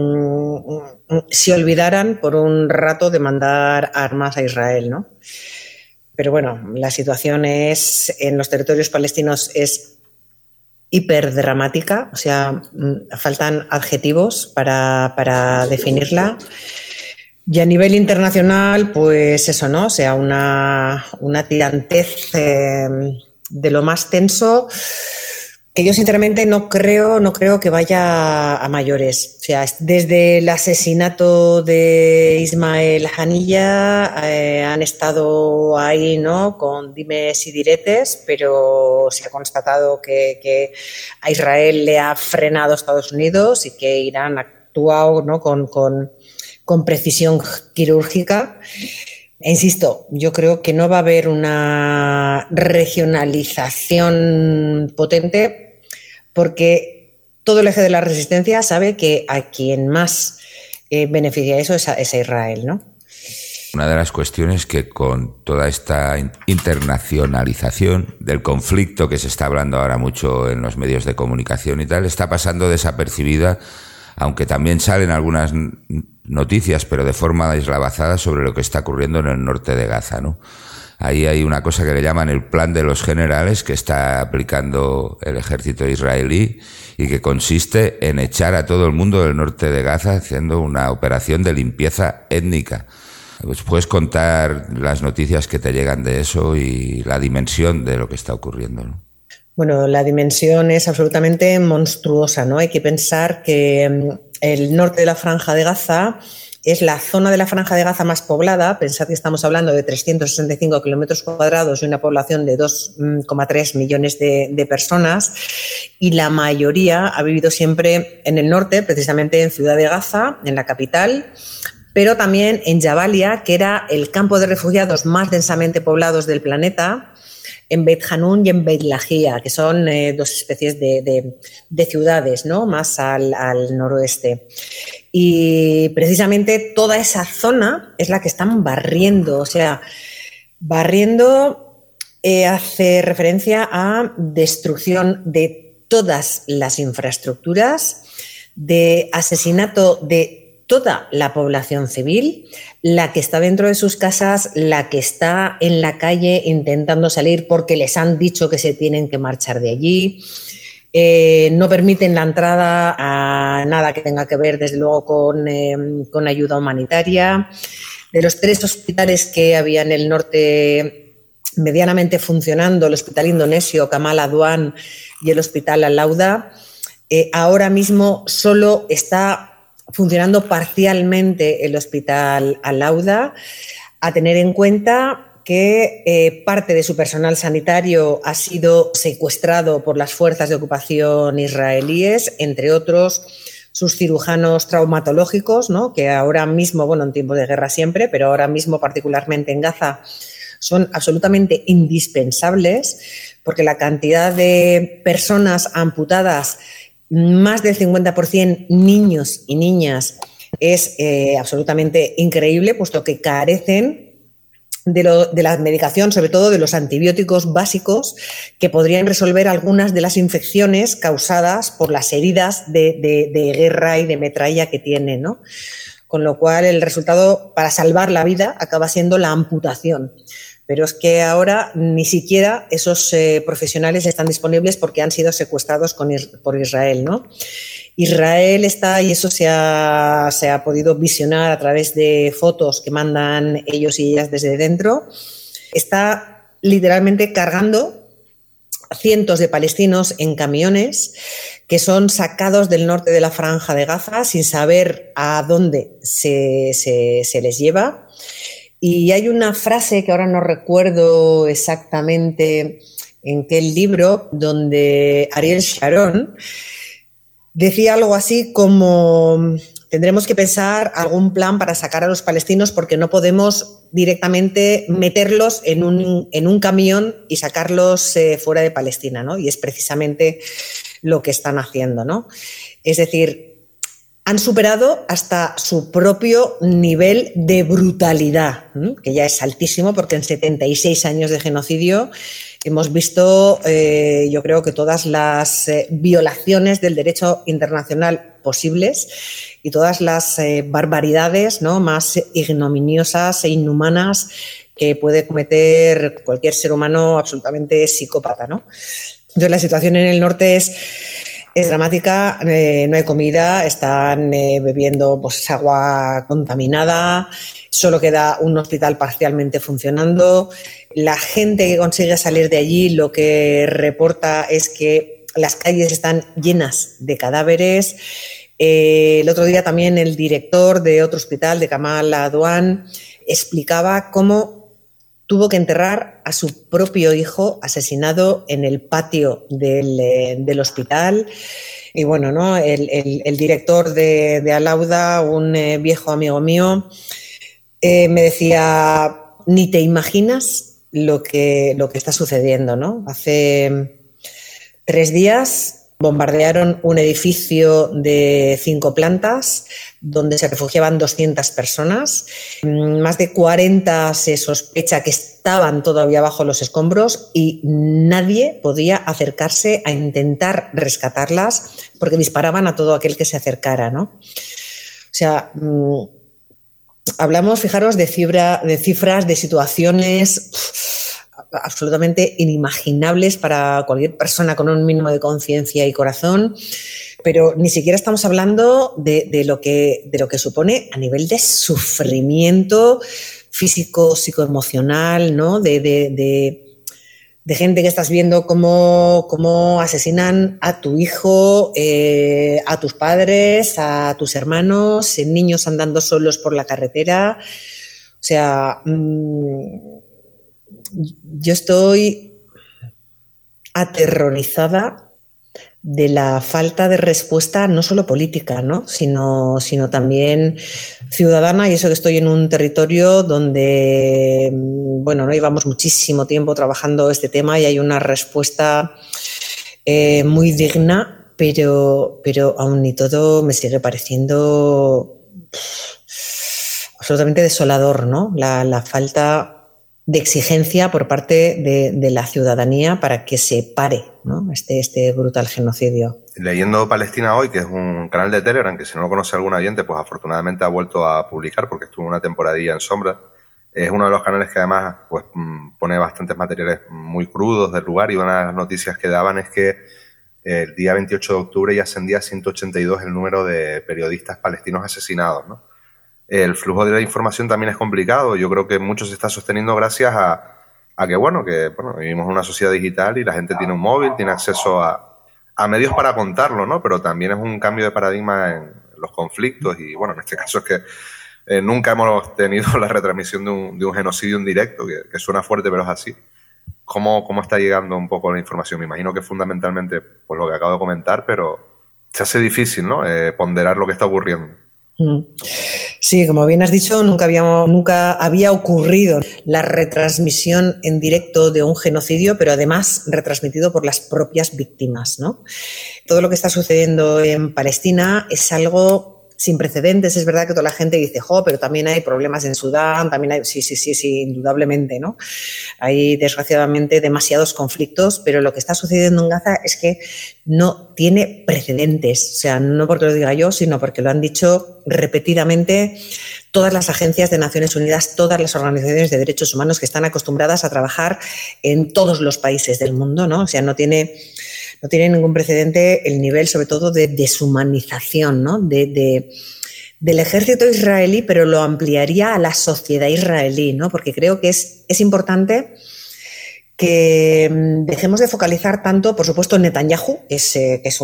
Speaker 6: se olvidaran por un rato de mandar armas a Israel, ¿no? Pero bueno, la situación en los territorios palestinos es hiperdramática, o sea, faltan adjetivos para definirla. Y a nivel internacional, pues eso, ¿no? O sea, una tirantez de lo más tenso que yo sinceramente no creo que vaya a mayores. O sea, desde el asesinato de Ismael Haniyeh han estado ahí, ¿no? Con dimes y diretes, pero se ha constatado que a Israel le ha frenado Estados Unidos y que Irán ha actuado, ¿no? con precisión quirúrgica. E insisto, yo creo que no va a haber una regionalización potente porque todo el eje de la resistencia sabe que a quien más beneficia eso es a Israel, ¿no?
Speaker 1: Una de las cuestiones que con toda esta internacionalización del conflicto que se está hablando ahora mucho en los medios de comunicación y tal, está pasando desapercibida, aunque también salen algunas noticias, pero de forma deslavazada, sobre lo que está ocurriendo en el norte de Gaza, ¿no? Ahí hay una cosa que le llaman el plan de los generales que está aplicando el ejército israelí y que consiste en echar a todo el mundo del norte de Gaza haciendo una operación de limpieza étnica. Pues puedes contar las noticias que te llegan de eso y la dimensión de lo que está ocurriendo, ¿no?
Speaker 6: Bueno, la dimensión es absolutamente monstruosa, ¿no? Hay que pensar que el norte de la Franja de Gaza es la zona de la Franja de Gaza más poblada. Pensad que estamos hablando de 365 kilómetros cuadrados y una población de 2,3 millones de personas, y la mayoría ha vivido siempre en el norte, precisamente en Ciudad de Gaza, en la capital, pero también en Jabalia, que era el campo de refugiados más densamente poblados del planeta, en Beit Hanun y en Beit Lahia, que son dos especies de ciudades, ¿no? Más al noroeste. Y precisamente toda esa zona es la que están barriendo, o sea, barriendo hace referencia a destrucción de todas las infraestructuras, de asesinato de toda la población civil, la que está dentro de sus casas, la que está en la calle intentando salir porque les han dicho que se tienen que marchar de allí. No permiten la entrada a nada que tenga que ver, desde luego, con ayuda humanitaria. De los 3 hospitales que había en el norte medianamente funcionando, el hospital indonesio Kamal Adwan y el hospital Al-Auda, ahora mismo solo está funcionando parcialmente el hospital Al-Auda, a tener en cuenta que parte de su personal sanitario ha sido secuestrado por las fuerzas de ocupación israelíes, entre otros sus cirujanos traumatológicos, ¿no? Que ahora mismo, bueno, en tiempos de guerra siempre, pero ahora mismo particularmente en Gaza, son absolutamente indispensables, porque la cantidad de personas amputadas, más del 50% niños y niñas, es absolutamente increíble, puesto que carecen de la medicación, sobre todo de los antibióticos básicos que podrían resolver algunas de las infecciones causadas por las heridas de guerra y de metralla que tienen, ¿no? Con lo cual el resultado para salvar la vida acaba siendo la amputación. Pero es que ahora ni siquiera esos profesionales están disponibles porque han sido secuestrados por Israel, ¿no? Israel está, y eso se ha podido visionar a través de fotos que mandan ellos y ellas desde dentro, está literalmente cargando cientos de palestinos en camiones que son sacados del norte de la Franja de Gaza sin saber a dónde se les lleva. Y hay una frase que ahora no recuerdo exactamente en qué libro, donde Ariel Sharon decía algo así como: tendremos que pensar algún plan para sacar a los palestinos porque no podemos directamente meterlos en un camión y sacarlos fuera de Palestina, ¿no? Y es precisamente lo que están haciendo, ¿no? Es decir, han superado hasta su propio nivel de brutalidad, que ya es altísimo, porque en 76 años de genocidio hemos visto, yo creo que todas las violaciones del derecho internacional posibles y todas las barbaridades, ¿no?, más ignominiosas e inhumanas que puede cometer cualquier ser humano absolutamente psicópata, ¿no? Entonces, la situación en el norte es dramática, no hay comida, están bebiendo pues, agua contaminada, solo queda un hospital parcialmente funcionando. La gente que consigue salir de allí lo que reporta es que las calles están llenas de cadáveres. El otro día también el director de otro hospital, de Kamal Adwan, explicaba cómo tuvo que enterrar a su propio hijo asesinado en el patio del hospital. Y bueno, ¿no? El director de Al-Auda, un viejo amigo mío, me decía: ni te imaginas lo que está sucediendo, ¿no? Hace 3 días bombardearon un edificio de 5 plantas donde se refugiaban 200 personas. Más de 40 se sospecha que estaban todavía bajo los escombros y nadie podía acercarse a intentar rescatarlas porque disparaban a todo aquel que se acercara, ¿no? O sea, hablamos, fijaros, de cifras, de situaciones absolutamente inimaginables para cualquier persona con un mínimo de conciencia y corazón, pero ni siquiera estamos hablando de lo que supone a nivel de sufrimiento físico, psicoemocional, ¿no? De gente que estás viendo cómo asesinan a tu hijo, a tus padres, a tus hermanos, niños andando solos por la carretera. O sea, yo estoy aterrorizada de la falta de respuesta no solo política, ¿no? sino también ciudadana, y eso que estoy en un territorio donde, bueno, no llevamos muchísimo tiempo trabajando este tema y hay una respuesta muy digna, pero aún y todo me sigue pareciendo absolutamente desolador, ¿no? La falta de exigencia por parte de la ciudadanía para que se pare, ¿no? este brutal genocidio.
Speaker 4: Leyendo Palestina Hoy, que es un canal de Telegram que si no lo conoce algún oyente, pues afortunadamente ha vuelto a publicar porque estuvo una temporadilla en sombra. Es uno de los canales que además pues pone bastantes materiales muy crudos del lugar, y una de las noticias que daban es que el día 28 de octubre ya ascendía a 182 el número de periodistas palestinos asesinados, ¿no? El flujo de la información también es complicado. Yo creo que mucho se está sosteniendo gracias a que, bueno, vivimos en una sociedad digital y la gente tiene un móvil, tiene acceso a medios para contarlo, ¿no? Pero también es un cambio de paradigma en los conflictos y, bueno, en este caso es que nunca hemos tenido la retransmisión de un genocidio en directo, que suena fuerte, pero es así. ¿Cómo está llegando un poco la información? Me imagino que fundamentalmente pues lo que acabo de comentar, pero se hace difícil, ¿no? Ponderar lo que está ocurriendo.
Speaker 6: Sí, como bien has dicho, nunca había ocurrido la retransmisión en directo de un genocidio, pero además retransmitido por las propias víctimas, ¿no? Todo lo que está sucediendo en Palestina es algo sin precedentes. Es verdad que toda la gente dice, pero también hay problemas en Sudán, también hay... Sí, indudablemente, ¿no? Hay, desgraciadamente, demasiados conflictos, pero lo que está sucediendo en Gaza es que no tiene precedentes. O sea, no porque lo diga yo, sino porque lo han dicho repetidamente todas las agencias de Naciones Unidas, todas las organizaciones de derechos humanos que están acostumbradas a trabajar en todos los países del mundo, ¿no? O sea, no tiene ningún precedente el nivel, sobre todo, de deshumanización, ¿no? Del ejército israelí, pero lo ampliaría a la sociedad israelí, ¿no? Porque creo que es importante que dejemos de focalizar tanto, por supuesto, en Netanyahu, que es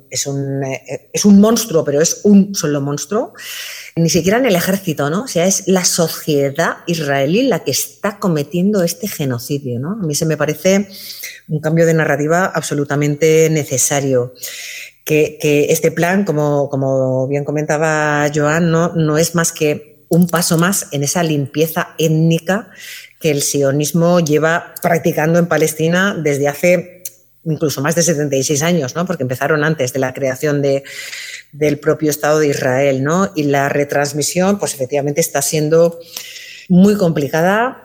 Speaker 6: un monstruo, pero es un solo monstruo, ni siquiera en el ejército, ¿no? O sea, es la sociedad israelí la que está cometiendo este genocidio, ¿no? A mí se me parece un cambio de narrativa absolutamente necesario. Que este plan, como bien comentaba Joan, no es más que un paso más en esa limpieza étnica que el sionismo lleva practicando en Palestina desde hace incluso más de 76 años, ¿no? Porque empezaron antes de la creación del propio Estado de Israel, ¿no? Y la retransmisión, pues efectivamente está siendo muy complicada.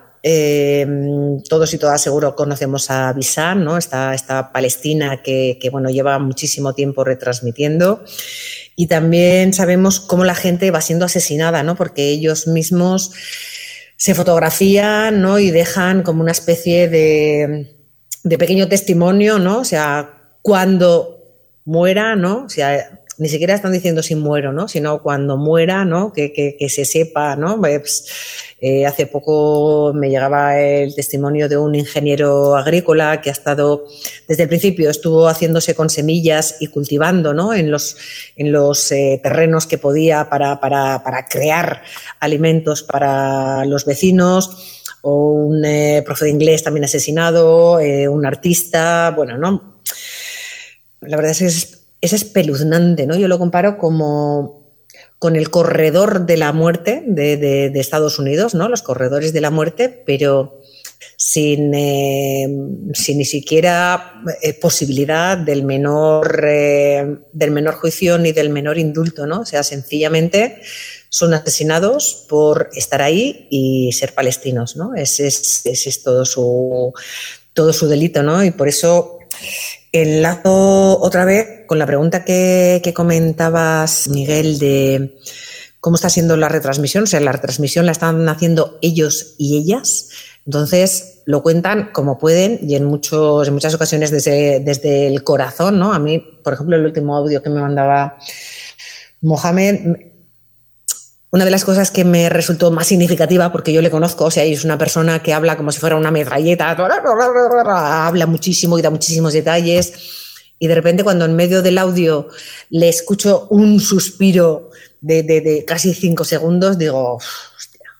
Speaker 6: Todos y todas seguro conocemos a Bassam, ¿no? Esta Palestina que bueno, lleva muchísimo tiempo retransmitiendo, y también sabemos cómo la gente va siendo asesinada, ¿no? Porque ellos mismos se fotografían, ¿no? Y dejan como una especie de pequeño testimonio, ¿no? O sea, cuando muera, ¿no? O sea, ni siquiera están diciendo si muero, ¿no? Sino cuando muera, ¿no? Que se sepa, ¿no? Pues, hace poco me llegaba el testimonio de un ingeniero agrícola que ha estado, desde el principio, estuvo haciéndose con semillas y cultivando, ¿no? En los terrenos que podía para crear alimentos para los vecinos, o un profe de inglés también asesinado, un artista, bueno, ¿no? La verdad es que es espeluznante, ¿no? Yo lo comparo con el corredor de la muerte de Estados Unidos, ¿no? Los corredores de la muerte, pero sin ni siquiera posibilidad del menor juicio ni del menor indulto, ¿no? O sea, sencillamente son asesinados por estar ahí y ser palestinos, ¿no? Ese es todo su delito, ¿no? Y por eso enlazo otra vez con la pregunta que comentabas, Miguel, de cómo está siendo la retransmisión. O sea, la retransmisión la están haciendo ellos y ellas. Entonces lo cuentan como pueden y en muchas ocasiones desde el corazón, ¿no? A mí, por ejemplo, el último audio que me mandaba Mohamed, una de las cosas que me resultó más significativa, porque yo le conozco, o sea, es una persona que habla como si fuera una metralleta, habla muchísimo y da muchísimos detalles, y de repente cuando en medio del audio le escucho un suspiro de casi 5 segundos, digo, hostia,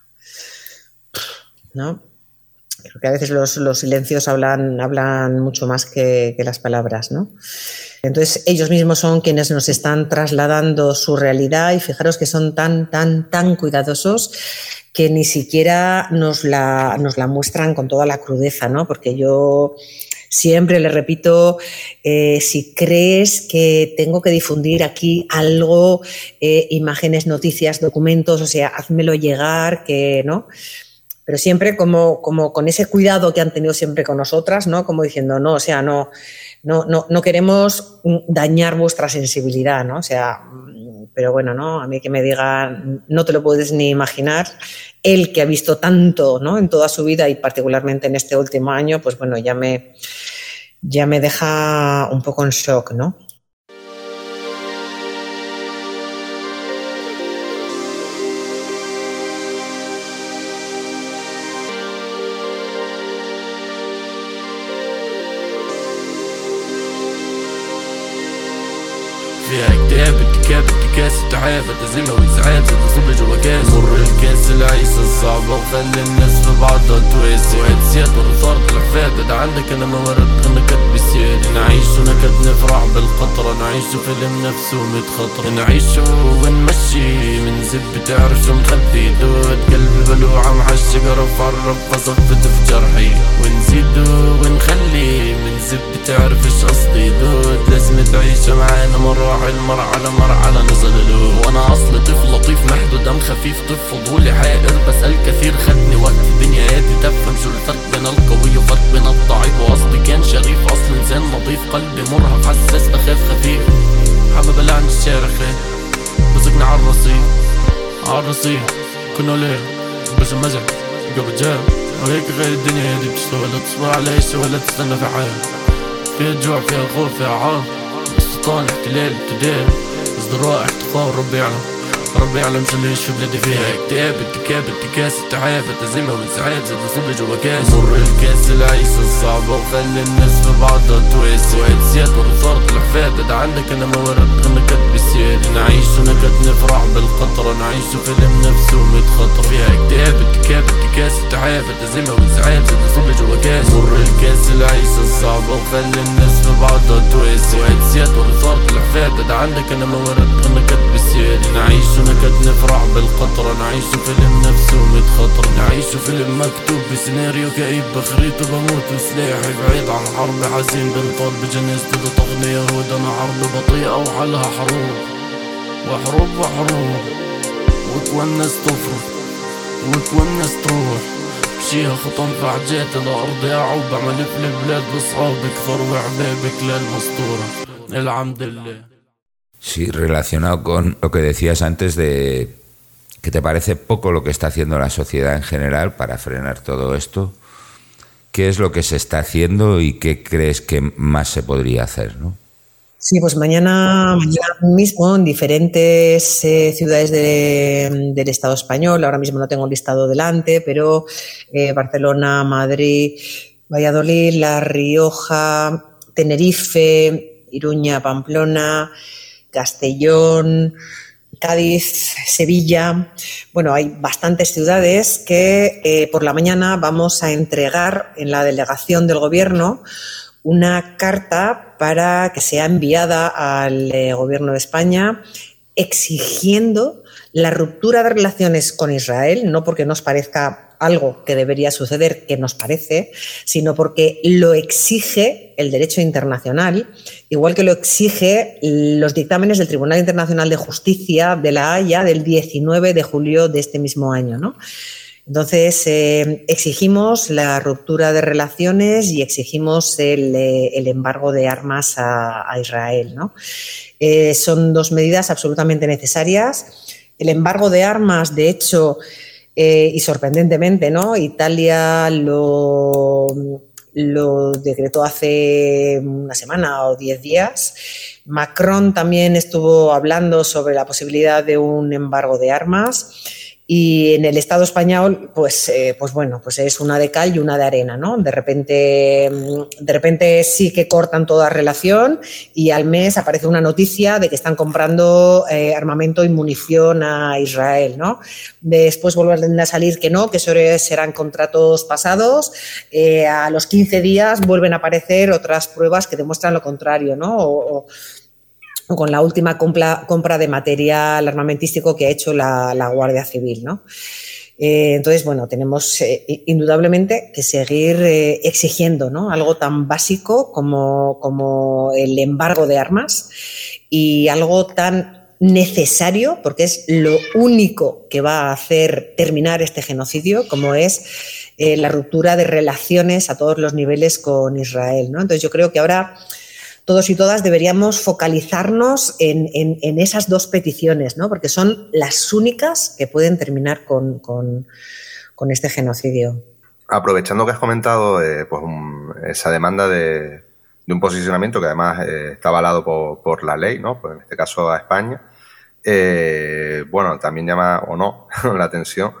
Speaker 6: ¿no? Creo que a veces los silencios hablan mucho más que las palabras, ¿no? Entonces ellos mismos son quienes nos están trasladando su realidad y fijaros que son tan cuidadosos que ni siquiera nos la muestran con toda la crudeza, ¿no? Porque yo siempre le repito, si crees que tengo que difundir aquí algo, imágenes, noticias, documentos, o sea, házmelo llegar, que no. Pero siempre como con ese cuidado que han tenido siempre con nosotras, ¿no? Como diciendo, no, o sea, no queremos dañar vuestra sensibilidad, ¿no? O sea, pero bueno, ¿no? A mí que me digan, no te lo puedes ni imaginar, él que ha visto tanto, ¿no? En toda su vida y particularmente en este último año, pues bueno, ya me deja un poco en shock, ¿no?
Speaker 7: فيها اكتئاب انتكاس التعافى تزيمة وإسعاف زاد صب جوا كاس مر الكاس العيسى الصعبة وخلي الناس في بعضها تواسي وهدسيات ورثارة الحفاد ده عندك أنا موارد نكت بسيادة نعيش ونكت نفرح بالقطرة نعيش فيلم نفسه متخطر نعيش ونمشي من زب تعرف شو مخبي دود قلبي بلوعة مع الشجرة وفرق فصفت في جرحي ونزيد ونخلي من زب تعرف ايش قصدي دود لازم تعيش معانا مرحلة نزل له وانا اصل طفل لطيف محدود دم خفيف طفل فضولي حائر بسأل كثير خدني وقت الدنيا هادي تفهم شو الفرق بين القوي وفرق بين الضعيف واصلي كان شريف اصل انسان نظيف قلبي مرهف حساس بخاف خفيف حابب العن الشارع خير بزقنا عالرصيف كنا ليه بس مزح قبل جاب وهيك غير الدنيا هادي بتشتغل ولا تصبر على ايش ولا تستنى في حال فيها جوع فيها خوف فيها عار استيطان احتلال ابتدال ازدراء احتقار ربي يعلم شو اللي يعيش في بلادي فيها اكتئاب انتكاس التعافى تزيمة وانسعاف زاد صب جوا كاس مر الكاس العيسى الصعبة وخلي الناس في بعضها تواسي وهدسيات ورثارة الحفاد ده عندك انا موارد نكت بسيادة نعيش ونكت نفرح بالقطرة نعيش فيلم نفسه متخطر فيها اكتئاب انتكاس التعافى تزيمة وانسعاف زاد صب جوا كاس مر الكاس العيسى الصعبة وخلي الناس في بعضها تواسي وهدسيات ورثارة الحفاد ده عندك انا موارد نكت بسيادة نعيش ونكت نفرح بالقطرة نعيش فيلم نفسه متخطر نعيش فيلم مكتوب بسيناريو كئيب بخريطه بموت وسلاحي بعيد عن حرب حزين بنطال بجنازتي ضد أغنية هدى حرب بطيئة وحلها حروب وتونس تفرق وتونس تروح بشيها خطن في عجات الأرض يعوب بعمل في البلاد بصحابي كثر وعبابك للمسطورة الحمد لله.
Speaker 1: Sí, relacionado con lo que decías antes de que te parece poco lo que está haciendo la sociedad en general para frenar todo esto, ¿qué es lo que se está haciendo y qué crees que más se podría hacer, ¿no?
Speaker 6: Sí, pues mañana mismo en diferentes ciudades del Estado español, ahora mismo no tengo el listado delante, pero Barcelona, Madrid, Valladolid, La Rioja, Tenerife, Iruña, Pamplona, Castellón, Cádiz, Sevilla. Bueno, hay bastantes ciudades que por la mañana vamos a entregar en la delegación del Gobierno una carta para que sea enviada al Gobierno de España exigiendo la ruptura de relaciones con Israel, no porque nos parezca algo que debería suceder, que nos parece, sino porque lo exige el derecho internacional, igual que lo exige los dictámenes del Tribunal Internacional de Justicia de La Haya del 19 de julio de este mismo año, ¿no? Entonces, exigimos la ruptura de relaciones y exigimos el embargo de armas a Israel, ¿no? Son dos medidas absolutamente necesarias. El embargo de armas, de hecho, y sorprendentemente, ¿no? Italia lo decretó hace una semana o 10 días. Macron también estuvo hablando sobre la posibilidad de un embargo de armas. Y en el Estado español, pues bueno, pues es una de cal y una de arena, ¿no? De repente sí que cortan toda relación y al mes aparece una noticia de que están comprando armamento y munición a Israel, ¿no? Después vuelven a salir que no, que serán contratos pasados. A los 15 días vuelven a aparecer otras pruebas que demuestran lo contrario, ¿no? O con la última compra de material armamentístico que ha hecho la Guardia Civil, ¿no? Entonces, bueno, tenemos indudablemente que seguir exigiendo, ¿no? Algo tan básico como el embargo de armas y algo tan necesario, porque es lo único que va a hacer terminar este genocidio, como es la ruptura de relaciones a todos los niveles con Israel, ¿no? Entonces, yo creo que ahora todos y todas deberíamos focalizarnos en esas dos peticiones, ¿no? Porque son las únicas que pueden terminar con este genocidio.
Speaker 4: Aprovechando que has comentado pues esa demanda de un posicionamiento que además está avalado por la ley, ¿no? Pues en este caso a España, bueno, también llama o no la atención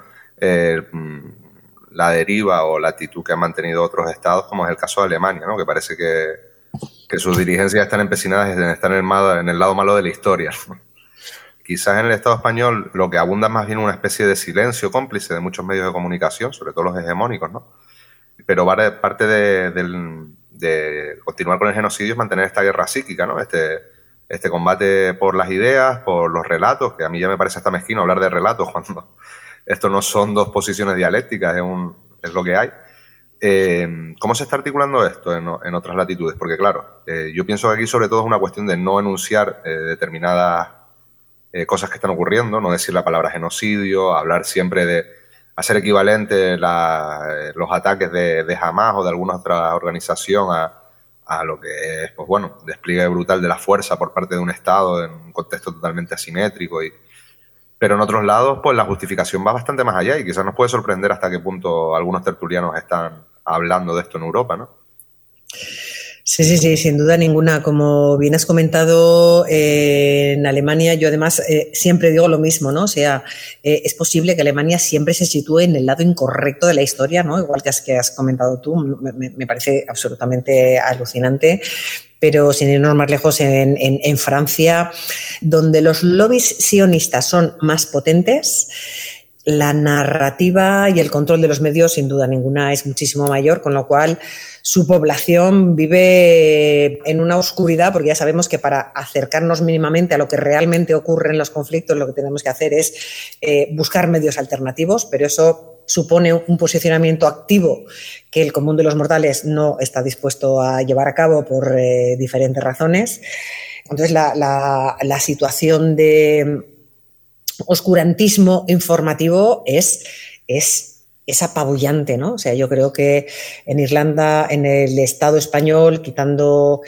Speaker 4: la deriva o la actitud que han mantenido otros estados, como es el caso de Alemania, ¿no? Que parece que sus dirigencias están empecinadas en estar en el lado malo de la historia. Quizás en el Estado español lo que abunda es más bien una especie de silencio cómplice de muchos medios de comunicación, sobre todo los hegemónicos, ¿no? Pero parte de continuar con el genocidio es mantener esta guerra psíquica, ¿no? Este combate por las ideas, por los relatos, que a mí ya me parece hasta mezquino hablar de relatos cuando esto no son dos posiciones dialécticas, es lo que hay. ¿Cómo se está articulando esto en otras latitudes? Porque claro, yo pienso que aquí sobre todo es una cuestión de no enunciar determinadas cosas que están ocurriendo, no decir la palabra genocidio, hablar siempre de hacer equivalente los ataques de Hamas o de alguna otra organización a lo que es, pues bueno, despliegue brutal de la fuerza por parte de un Estado en un contexto totalmente asimétrico. Pero en otros lados, pues la justificación va bastante más allá y quizás nos puede sorprender hasta qué punto algunos tertulianos están hablando de esto en Europa, ¿no?
Speaker 6: Sí, sin duda ninguna. Como bien has comentado, en Alemania yo además siempre digo lo mismo, ¿no? O sea, es posible que Alemania siempre se sitúe en el lado incorrecto de la historia, ¿no? Igual que has comentado tú, me parece absolutamente alucinante. Pero sin irnos más lejos, en Francia, donde los lobbies sionistas son más potentes, la narrativa y el control de los medios, sin duda ninguna, es muchísimo mayor, con lo cual su población vive en una oscuridad, porque ya sabemos que para acercarnos mínimamente a lo que realmente ocurre en los conflictos, lo que tenemos que hacer es buscar medios alternativos, pero eso supone un posicionamiento activo que el común de los mortales no está dispuesto a llevar a cabo por diferentes razones. Entonces, la situación de oscurantismo informativo es apabullante, ¿no? O sea, yo creo que en Irlanda, en el Estado español, quitando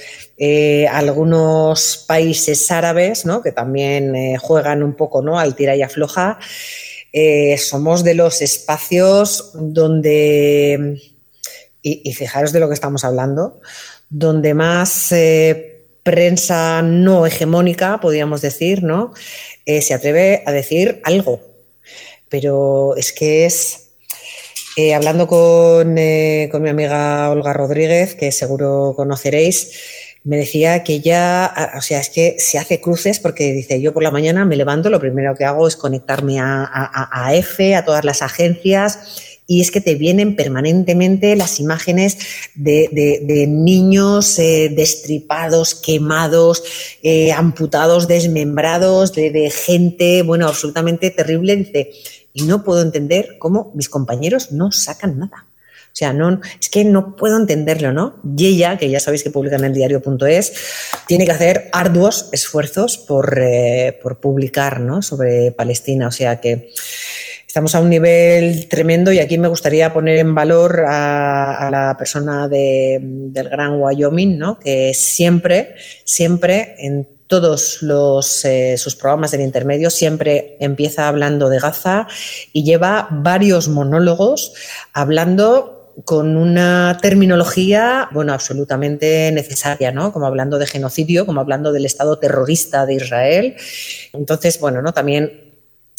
Speaker 6: algunos países árabes, ¿no? Que también juegan un poco, ¿no? Al tira y afloja, somos de los espacios donde, y fijaros de lo que estamos hablando, donde más prensa no hegemónica, podríamos decir, ¿no? Se atreve a decir algo. Pero es que hablando con mi amiga Olga Rodríguez, que seguro conoceréis, me decía que ella, o sea, es que se hace cruces porque dice, yo por la mañana me levanto, lo primero que hago es conectarme a EFE, a todas las agencias, y es que te vienen permanentemente las imágenes de niños destripados, quemados, amputados, desmembrados, de gente, bueno, absolutamente terrible. Dice, y no puedo entender cómo mis compañeros no sacan nada. O sea, es que no puedo entenderlo, ¿no? Y ella, que ya sabéis que publica en el diario.es, tiene que hacer arduos esfuerzos por publicar, ¿no? Sobre Palestina. O sea que estamos a un nivel tremendo y aquí me gustaría poner en valor a la persona del Gran Wyoming, ¿no? Que siempre en todos sus programas del intermedio siempre empieza hablando de Gaza y lleva varios monólogos hablando con una terminología, bueno, absolutamente necesaria, ¿no? Como hablando de genocidio, como hablando del Estado terrorista de Israel. Entonces, bueno, ¿no? También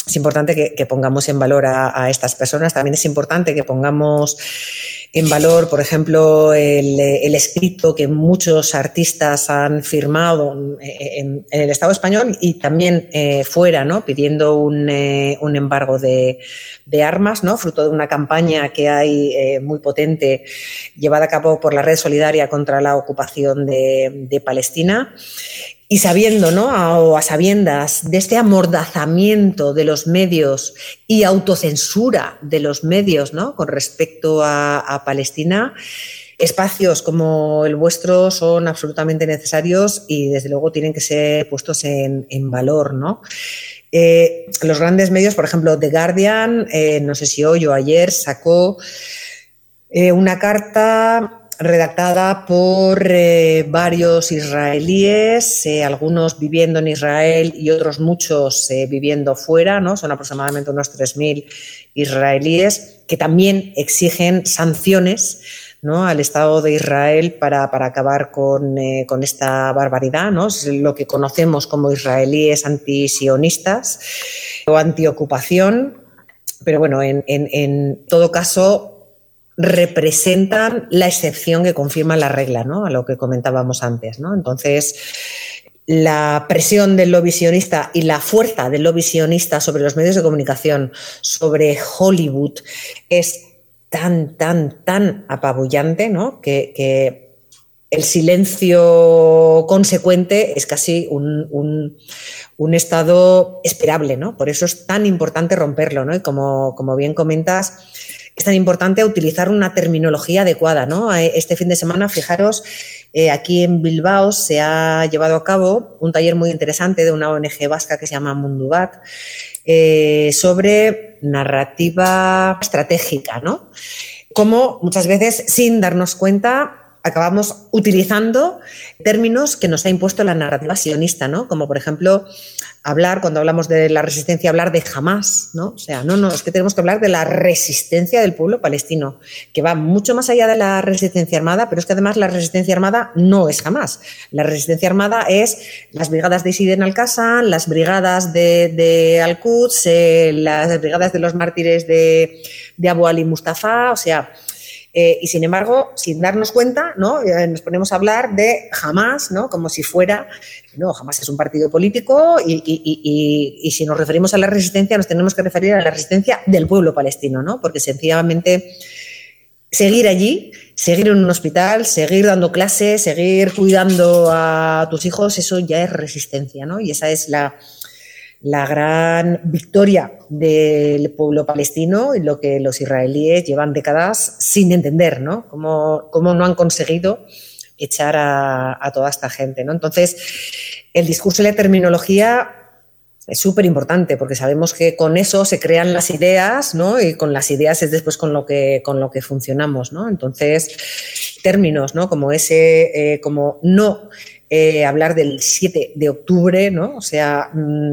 Speaker 6: es importante que pongamos en valor a estas personas. También es importante que pongamos en valor, por ejemplo, el escrito que muchos artistas han firmado en el Estado español y también fuera, ¿no? Pidiendo un embargo de armas, ¿no? Fruto de una campaña que hay muy potente llevada a cabo por la Red Solidaria contra la ocupación de Palestina. Y sabiendo, ¿no? O a sabiendas de este amordazamiento de los medios y autocensura de los medios, ¿no? Con respecto a Palestina, espacios como el vuestro son absolutamente necesarios y desde luego tienen que ser puestos en valor, ¿no? Los grandes medios, por ejemplo, The Guardian, no sé si hoy o ayer, sacó una carta redactada por varios israelíes, algunos viviendo en Israel y otros muchos viviendo fuera, ¿no? Son aproximadamente unos 3.000 israelíes que también exigen sanciones, ¿no? Al Estado de Israel para acabar con esta barbaridad, ¿no? Es lo que conocemos como israelíes antisionistas o antiocupación, pero bueno, en todo caso representan la excepción que confirma la regla, ¿no? A lo que comentábamos antes, ¿no? Entonces, la presión del lobby sionista y la fuerza del lobby sionista sobre los medios de comunicación, sobre Hollywood, es tan apabullante, ¿no? Que el silencio consecuente es casi un estado esperable, ¿no? Por eso es tan importante romperlo, ¿no? Y como bien comentas, es tan importante utilizar una terminología adecuada, ¿no? Este fin de semana, fijaros, aquí en Bilbao se ha llevado a cabo un taller muy interesante de una ONG vasca que se llama Mundubat sobre narrativa estratégica, ¿no? Como muchas veces, sin darnos cuenta, acabamos utilizando términos que nos ha impuesto la narrativa sionista, ¿no? Como, por ejemplo, cuando hablamos de la resistencia, hablar de Hamás, ¿no? O sea, no, es que tenemos que hablar de la resistencia del pueblo palestino, que va mucho más allá de la resistencia armada, pero es que además la resistencia armada no es Hamás. La resistencia armada es las brigadas de Isidén Al-Qassam, las brigadas de Al-Quds, las brigadas de los mártires de Abu Ali Mustafa, o sea... y sin embargo, sin darnos cuenta, ¿no? Nos ponemos a hablar de Hamás, ¿no? Como si fuera... No, Hamás es un partido político y si nos referimos a la resistencia nos tenemos que referir a la resistencia del pueblo palestino, ¿no? Porque sencillamente seguir allí, seguir en un hospital, seguir dando clases, seguir cuidando a tus hijos, eso ya es resistencia, ¿no? Y esa es la gran victoria del pueblo palestino y lo que los israelíes llevan décadas sin entender, ¿no? Cómo no han conseguido echar a toda esta gente, ¿no? Entonces, el discurso y la terminología es súper importante porque sabemos que con eso se crean las ideas, ¿no? Y con las ideas es después con lo que funcionamos, ¿no? Entonces, términos, ¿no? Como ese, como no... hablar del 7 de octubre, ¿no? O sea,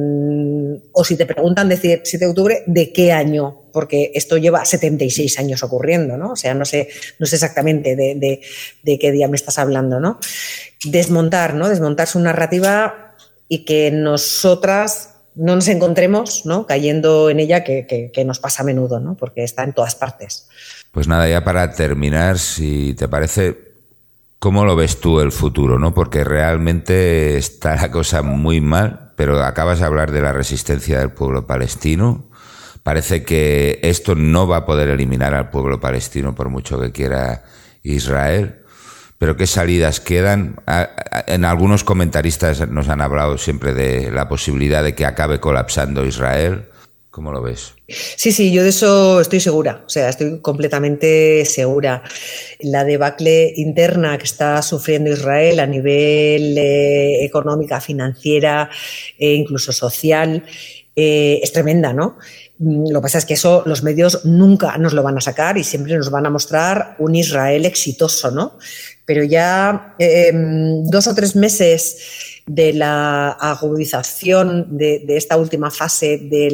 Speaker 6: o si te preguntan decir 7 de octubre, ¿de qué año? Porque esto lleva 76 años ocurriendo, ¿no? O sea, no sé exactamente de qué día me estás hablando, ¿no? Desmontar, ¿no? Desmontar su narrativa y que nosotras no nos encontremos, ¿no? Cayendo en ella, que nos pasa a menudo, ¿no? Porque está en todas partes.
Speaker 1: Pues nada, ya para terminar, si te parece... ¿Cómo lo ves tú el futuro, no? Porque realmente está la cosa muy mal, pero acabas de hablar de la resistencia del pueblo palestino. Parece que esto no va a poder eliminar al pueblo palestino por mucho que quiera Israel. Pero ¿qué salidas quedan? En algunos comentaristas nos han hablado siempre de la posibilidad de que acabe colapsando Israel. ¿Cómo lo ves?
Speaker 6: Sí, yo de eso estoy segura, o sea, estoy completamente segura. La debacle interna que está sufriendo Israel a nivel económica, financiera e incluso social es tremenda, ¿no? Lo que pasa es que eso los medios nunca nos lo van a sacar y siempre nos van a mostrar un Israel exitoso, ¿no? Pero ya 2 o 3 meses de la agudización de esta última fase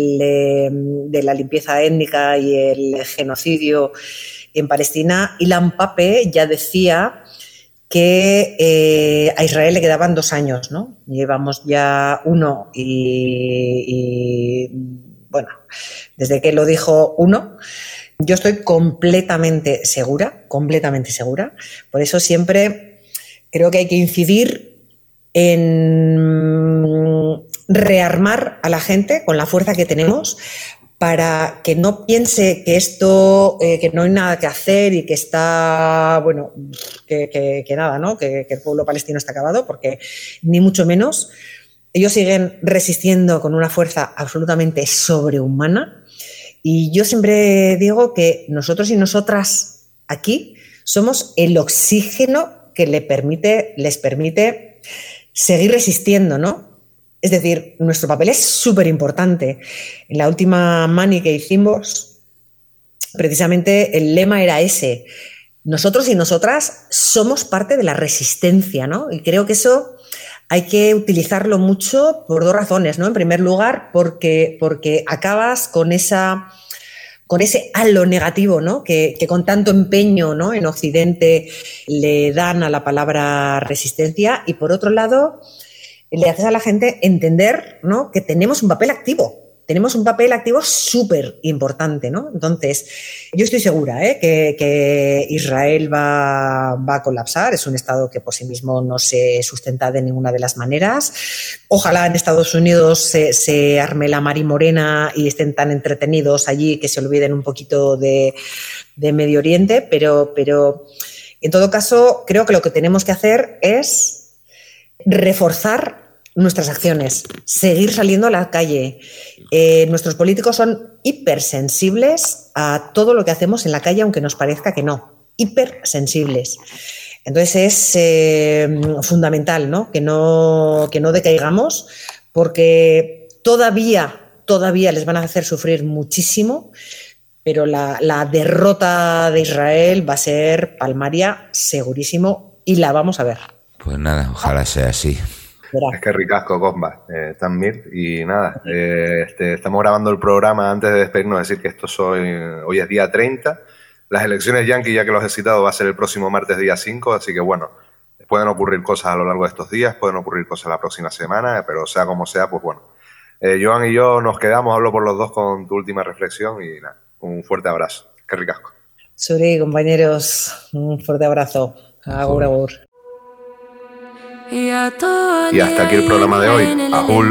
Speaker 6: de la limpieza étnica y el genocidio en Palestina, Ilan Pappé ya decía que a Israel le quedaban 2 años, ¿no? Llevamos ya 1 y bueno, desde que lo dijo uno. Yo estoy completamente segura. Por eso siempre creo que hay que incidir en rearmar a la gente con la fuerza que tenemos para que no piense que esto, que no hay nada que hacer y que está, bueno, que nada, ¿no? Que el pueblo palestino está acabado, porque ni mucho menos. Ellos siguen resistiendo con una fuerza absolutamente sobrehumana. Y yo siempre digo que nosotros y nosotras aquí somos el oxígeno que les permite seguir resistiendo, ¿no? Es decir, nuestro papel es súper importante. En la última Mani que hicimos, precisamente el lema era ese. Nosotros y nosotras somos parte de la resistencia, ¿no? Y creo que eso hay que utilizarlo mucho por dos razones, ¿no? En primer lugar, porque acabas con ese halo negativo, ¿no? que con tanto empeño, ¿no? En Occidente le dan a la palabra resistencia, y por otro lado le haces a la gente entender, ¿no? Que tenemos un papel activo súper importante, ¿no? Entonces, yo estoy segura que Israel va a colapsar. Es un Estado que por sí mismo no se sustenta de ninguna de las maneras. Ojalá en Estados Unidos se arme la marimorena y estén tan entretenidos allí que se olviden un poquito de Medio Oriente, pero en todo caso creo que lo que tenemos que hacer es reforzar nuestras acciones, seguir saliendo a la calle. Nuestros políticos son hipersensibles a todo lo que hacemos en la calle, aunque nos parezca que no. Hipersensibles. Entonces es fundamental, ¿no? Que no decaigamos, porque todavía les van a hacer sufrir muchísimo, pero la derrota de Israel va a ser palmaria, segurísimo, y la vamos a ver.
Speaker 1: Pues nada, ojalá sea así.
Speaker 4: Es que ricasco, Cosma, Tanmir. Y nada, estamos grabando el programa antes de despedirnos, decir que hoy es día 30. Las elecciones yanqui, ya que los he citado, va a ser el próximo martes día 5, así que bueno, pueden ocurrir cosas a lo largo de estos días, pueden ocurrir cosas la próxima semana, pero sea como sea, pues bueno. Joan y yo nos quedamos, hablo por los dos con tu última reflexión y nada, un fuerte abrazo. Qué ricasco.
Speaker 6: Suri, compañeros, un fuerte abrazo. Agur, agur.
Speaker 4: Y hasta aquí el programa de hoy. Ahul.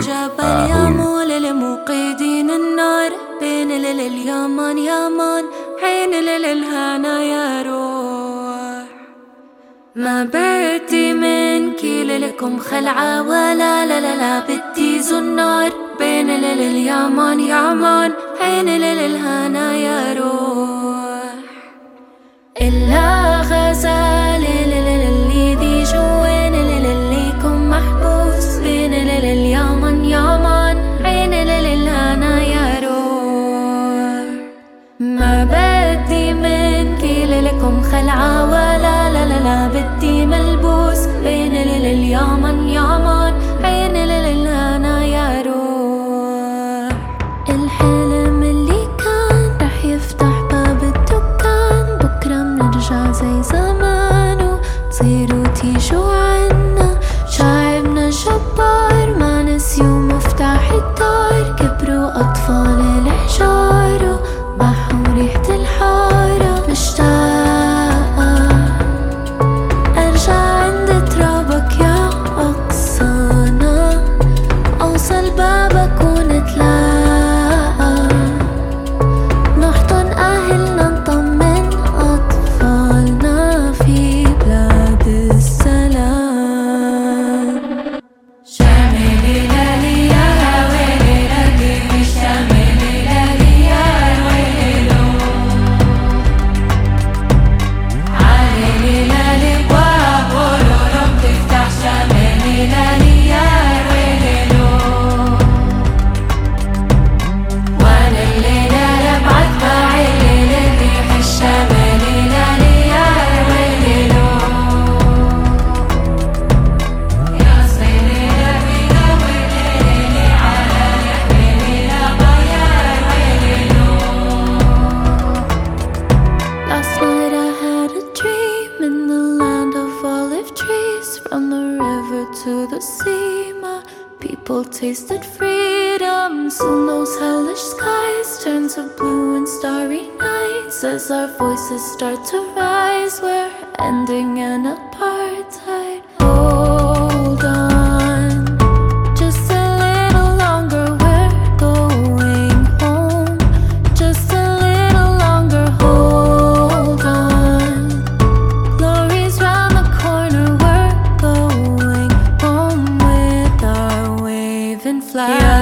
Speaker 8: ما بدي منكي لكم خلعة ولا لا بدي زنار بين اليامان يامان عين الهنا يا روح إلا غزال اللي دي جوين الليكم محبوس بين اليامان يامان عين الهنا يا روح ما بدي منكي لكم خلعة ولا لا بدي ملبوس بين اليامان يامان عين الهنا يا روح الحلم اللي كان رح يفتح باب الدكان بكرة منرجع زي زمان وتصيروا تيجوا عنا شعبنا جبار ما نسيوا مفتاح الدار كبروا أطفال الحجار وبحوا ريحة الحارة مشتاقة أرجع عند ترابك يا أقصانا أوصل بابك ونتلاقى نحضن أهلنا نطمن أطفالنا في بلاد السلام شاملي لالي يا ويلي لالي مش شاملي لالي يا ويلو علي لالي وابولو لم تفتح شاملي لالي يا ويلو وانا الليلة لبعت بعيلي للي حش شاملي لالي يا ويلو يا صيلي لبينا ويلي على يحملي لبا يا ويلو Last night I had a dream in the land of olive trees. From the river to the sea, my people tasted freedom. freedom. Soon those hellish skies turn to blue and starry nights. As our voices start to rise, we're ending an apartheid. Hold on, just a little longer, we're going home. Just a little longer, hold on. Glory's round the corner, we're going home with our waving flag.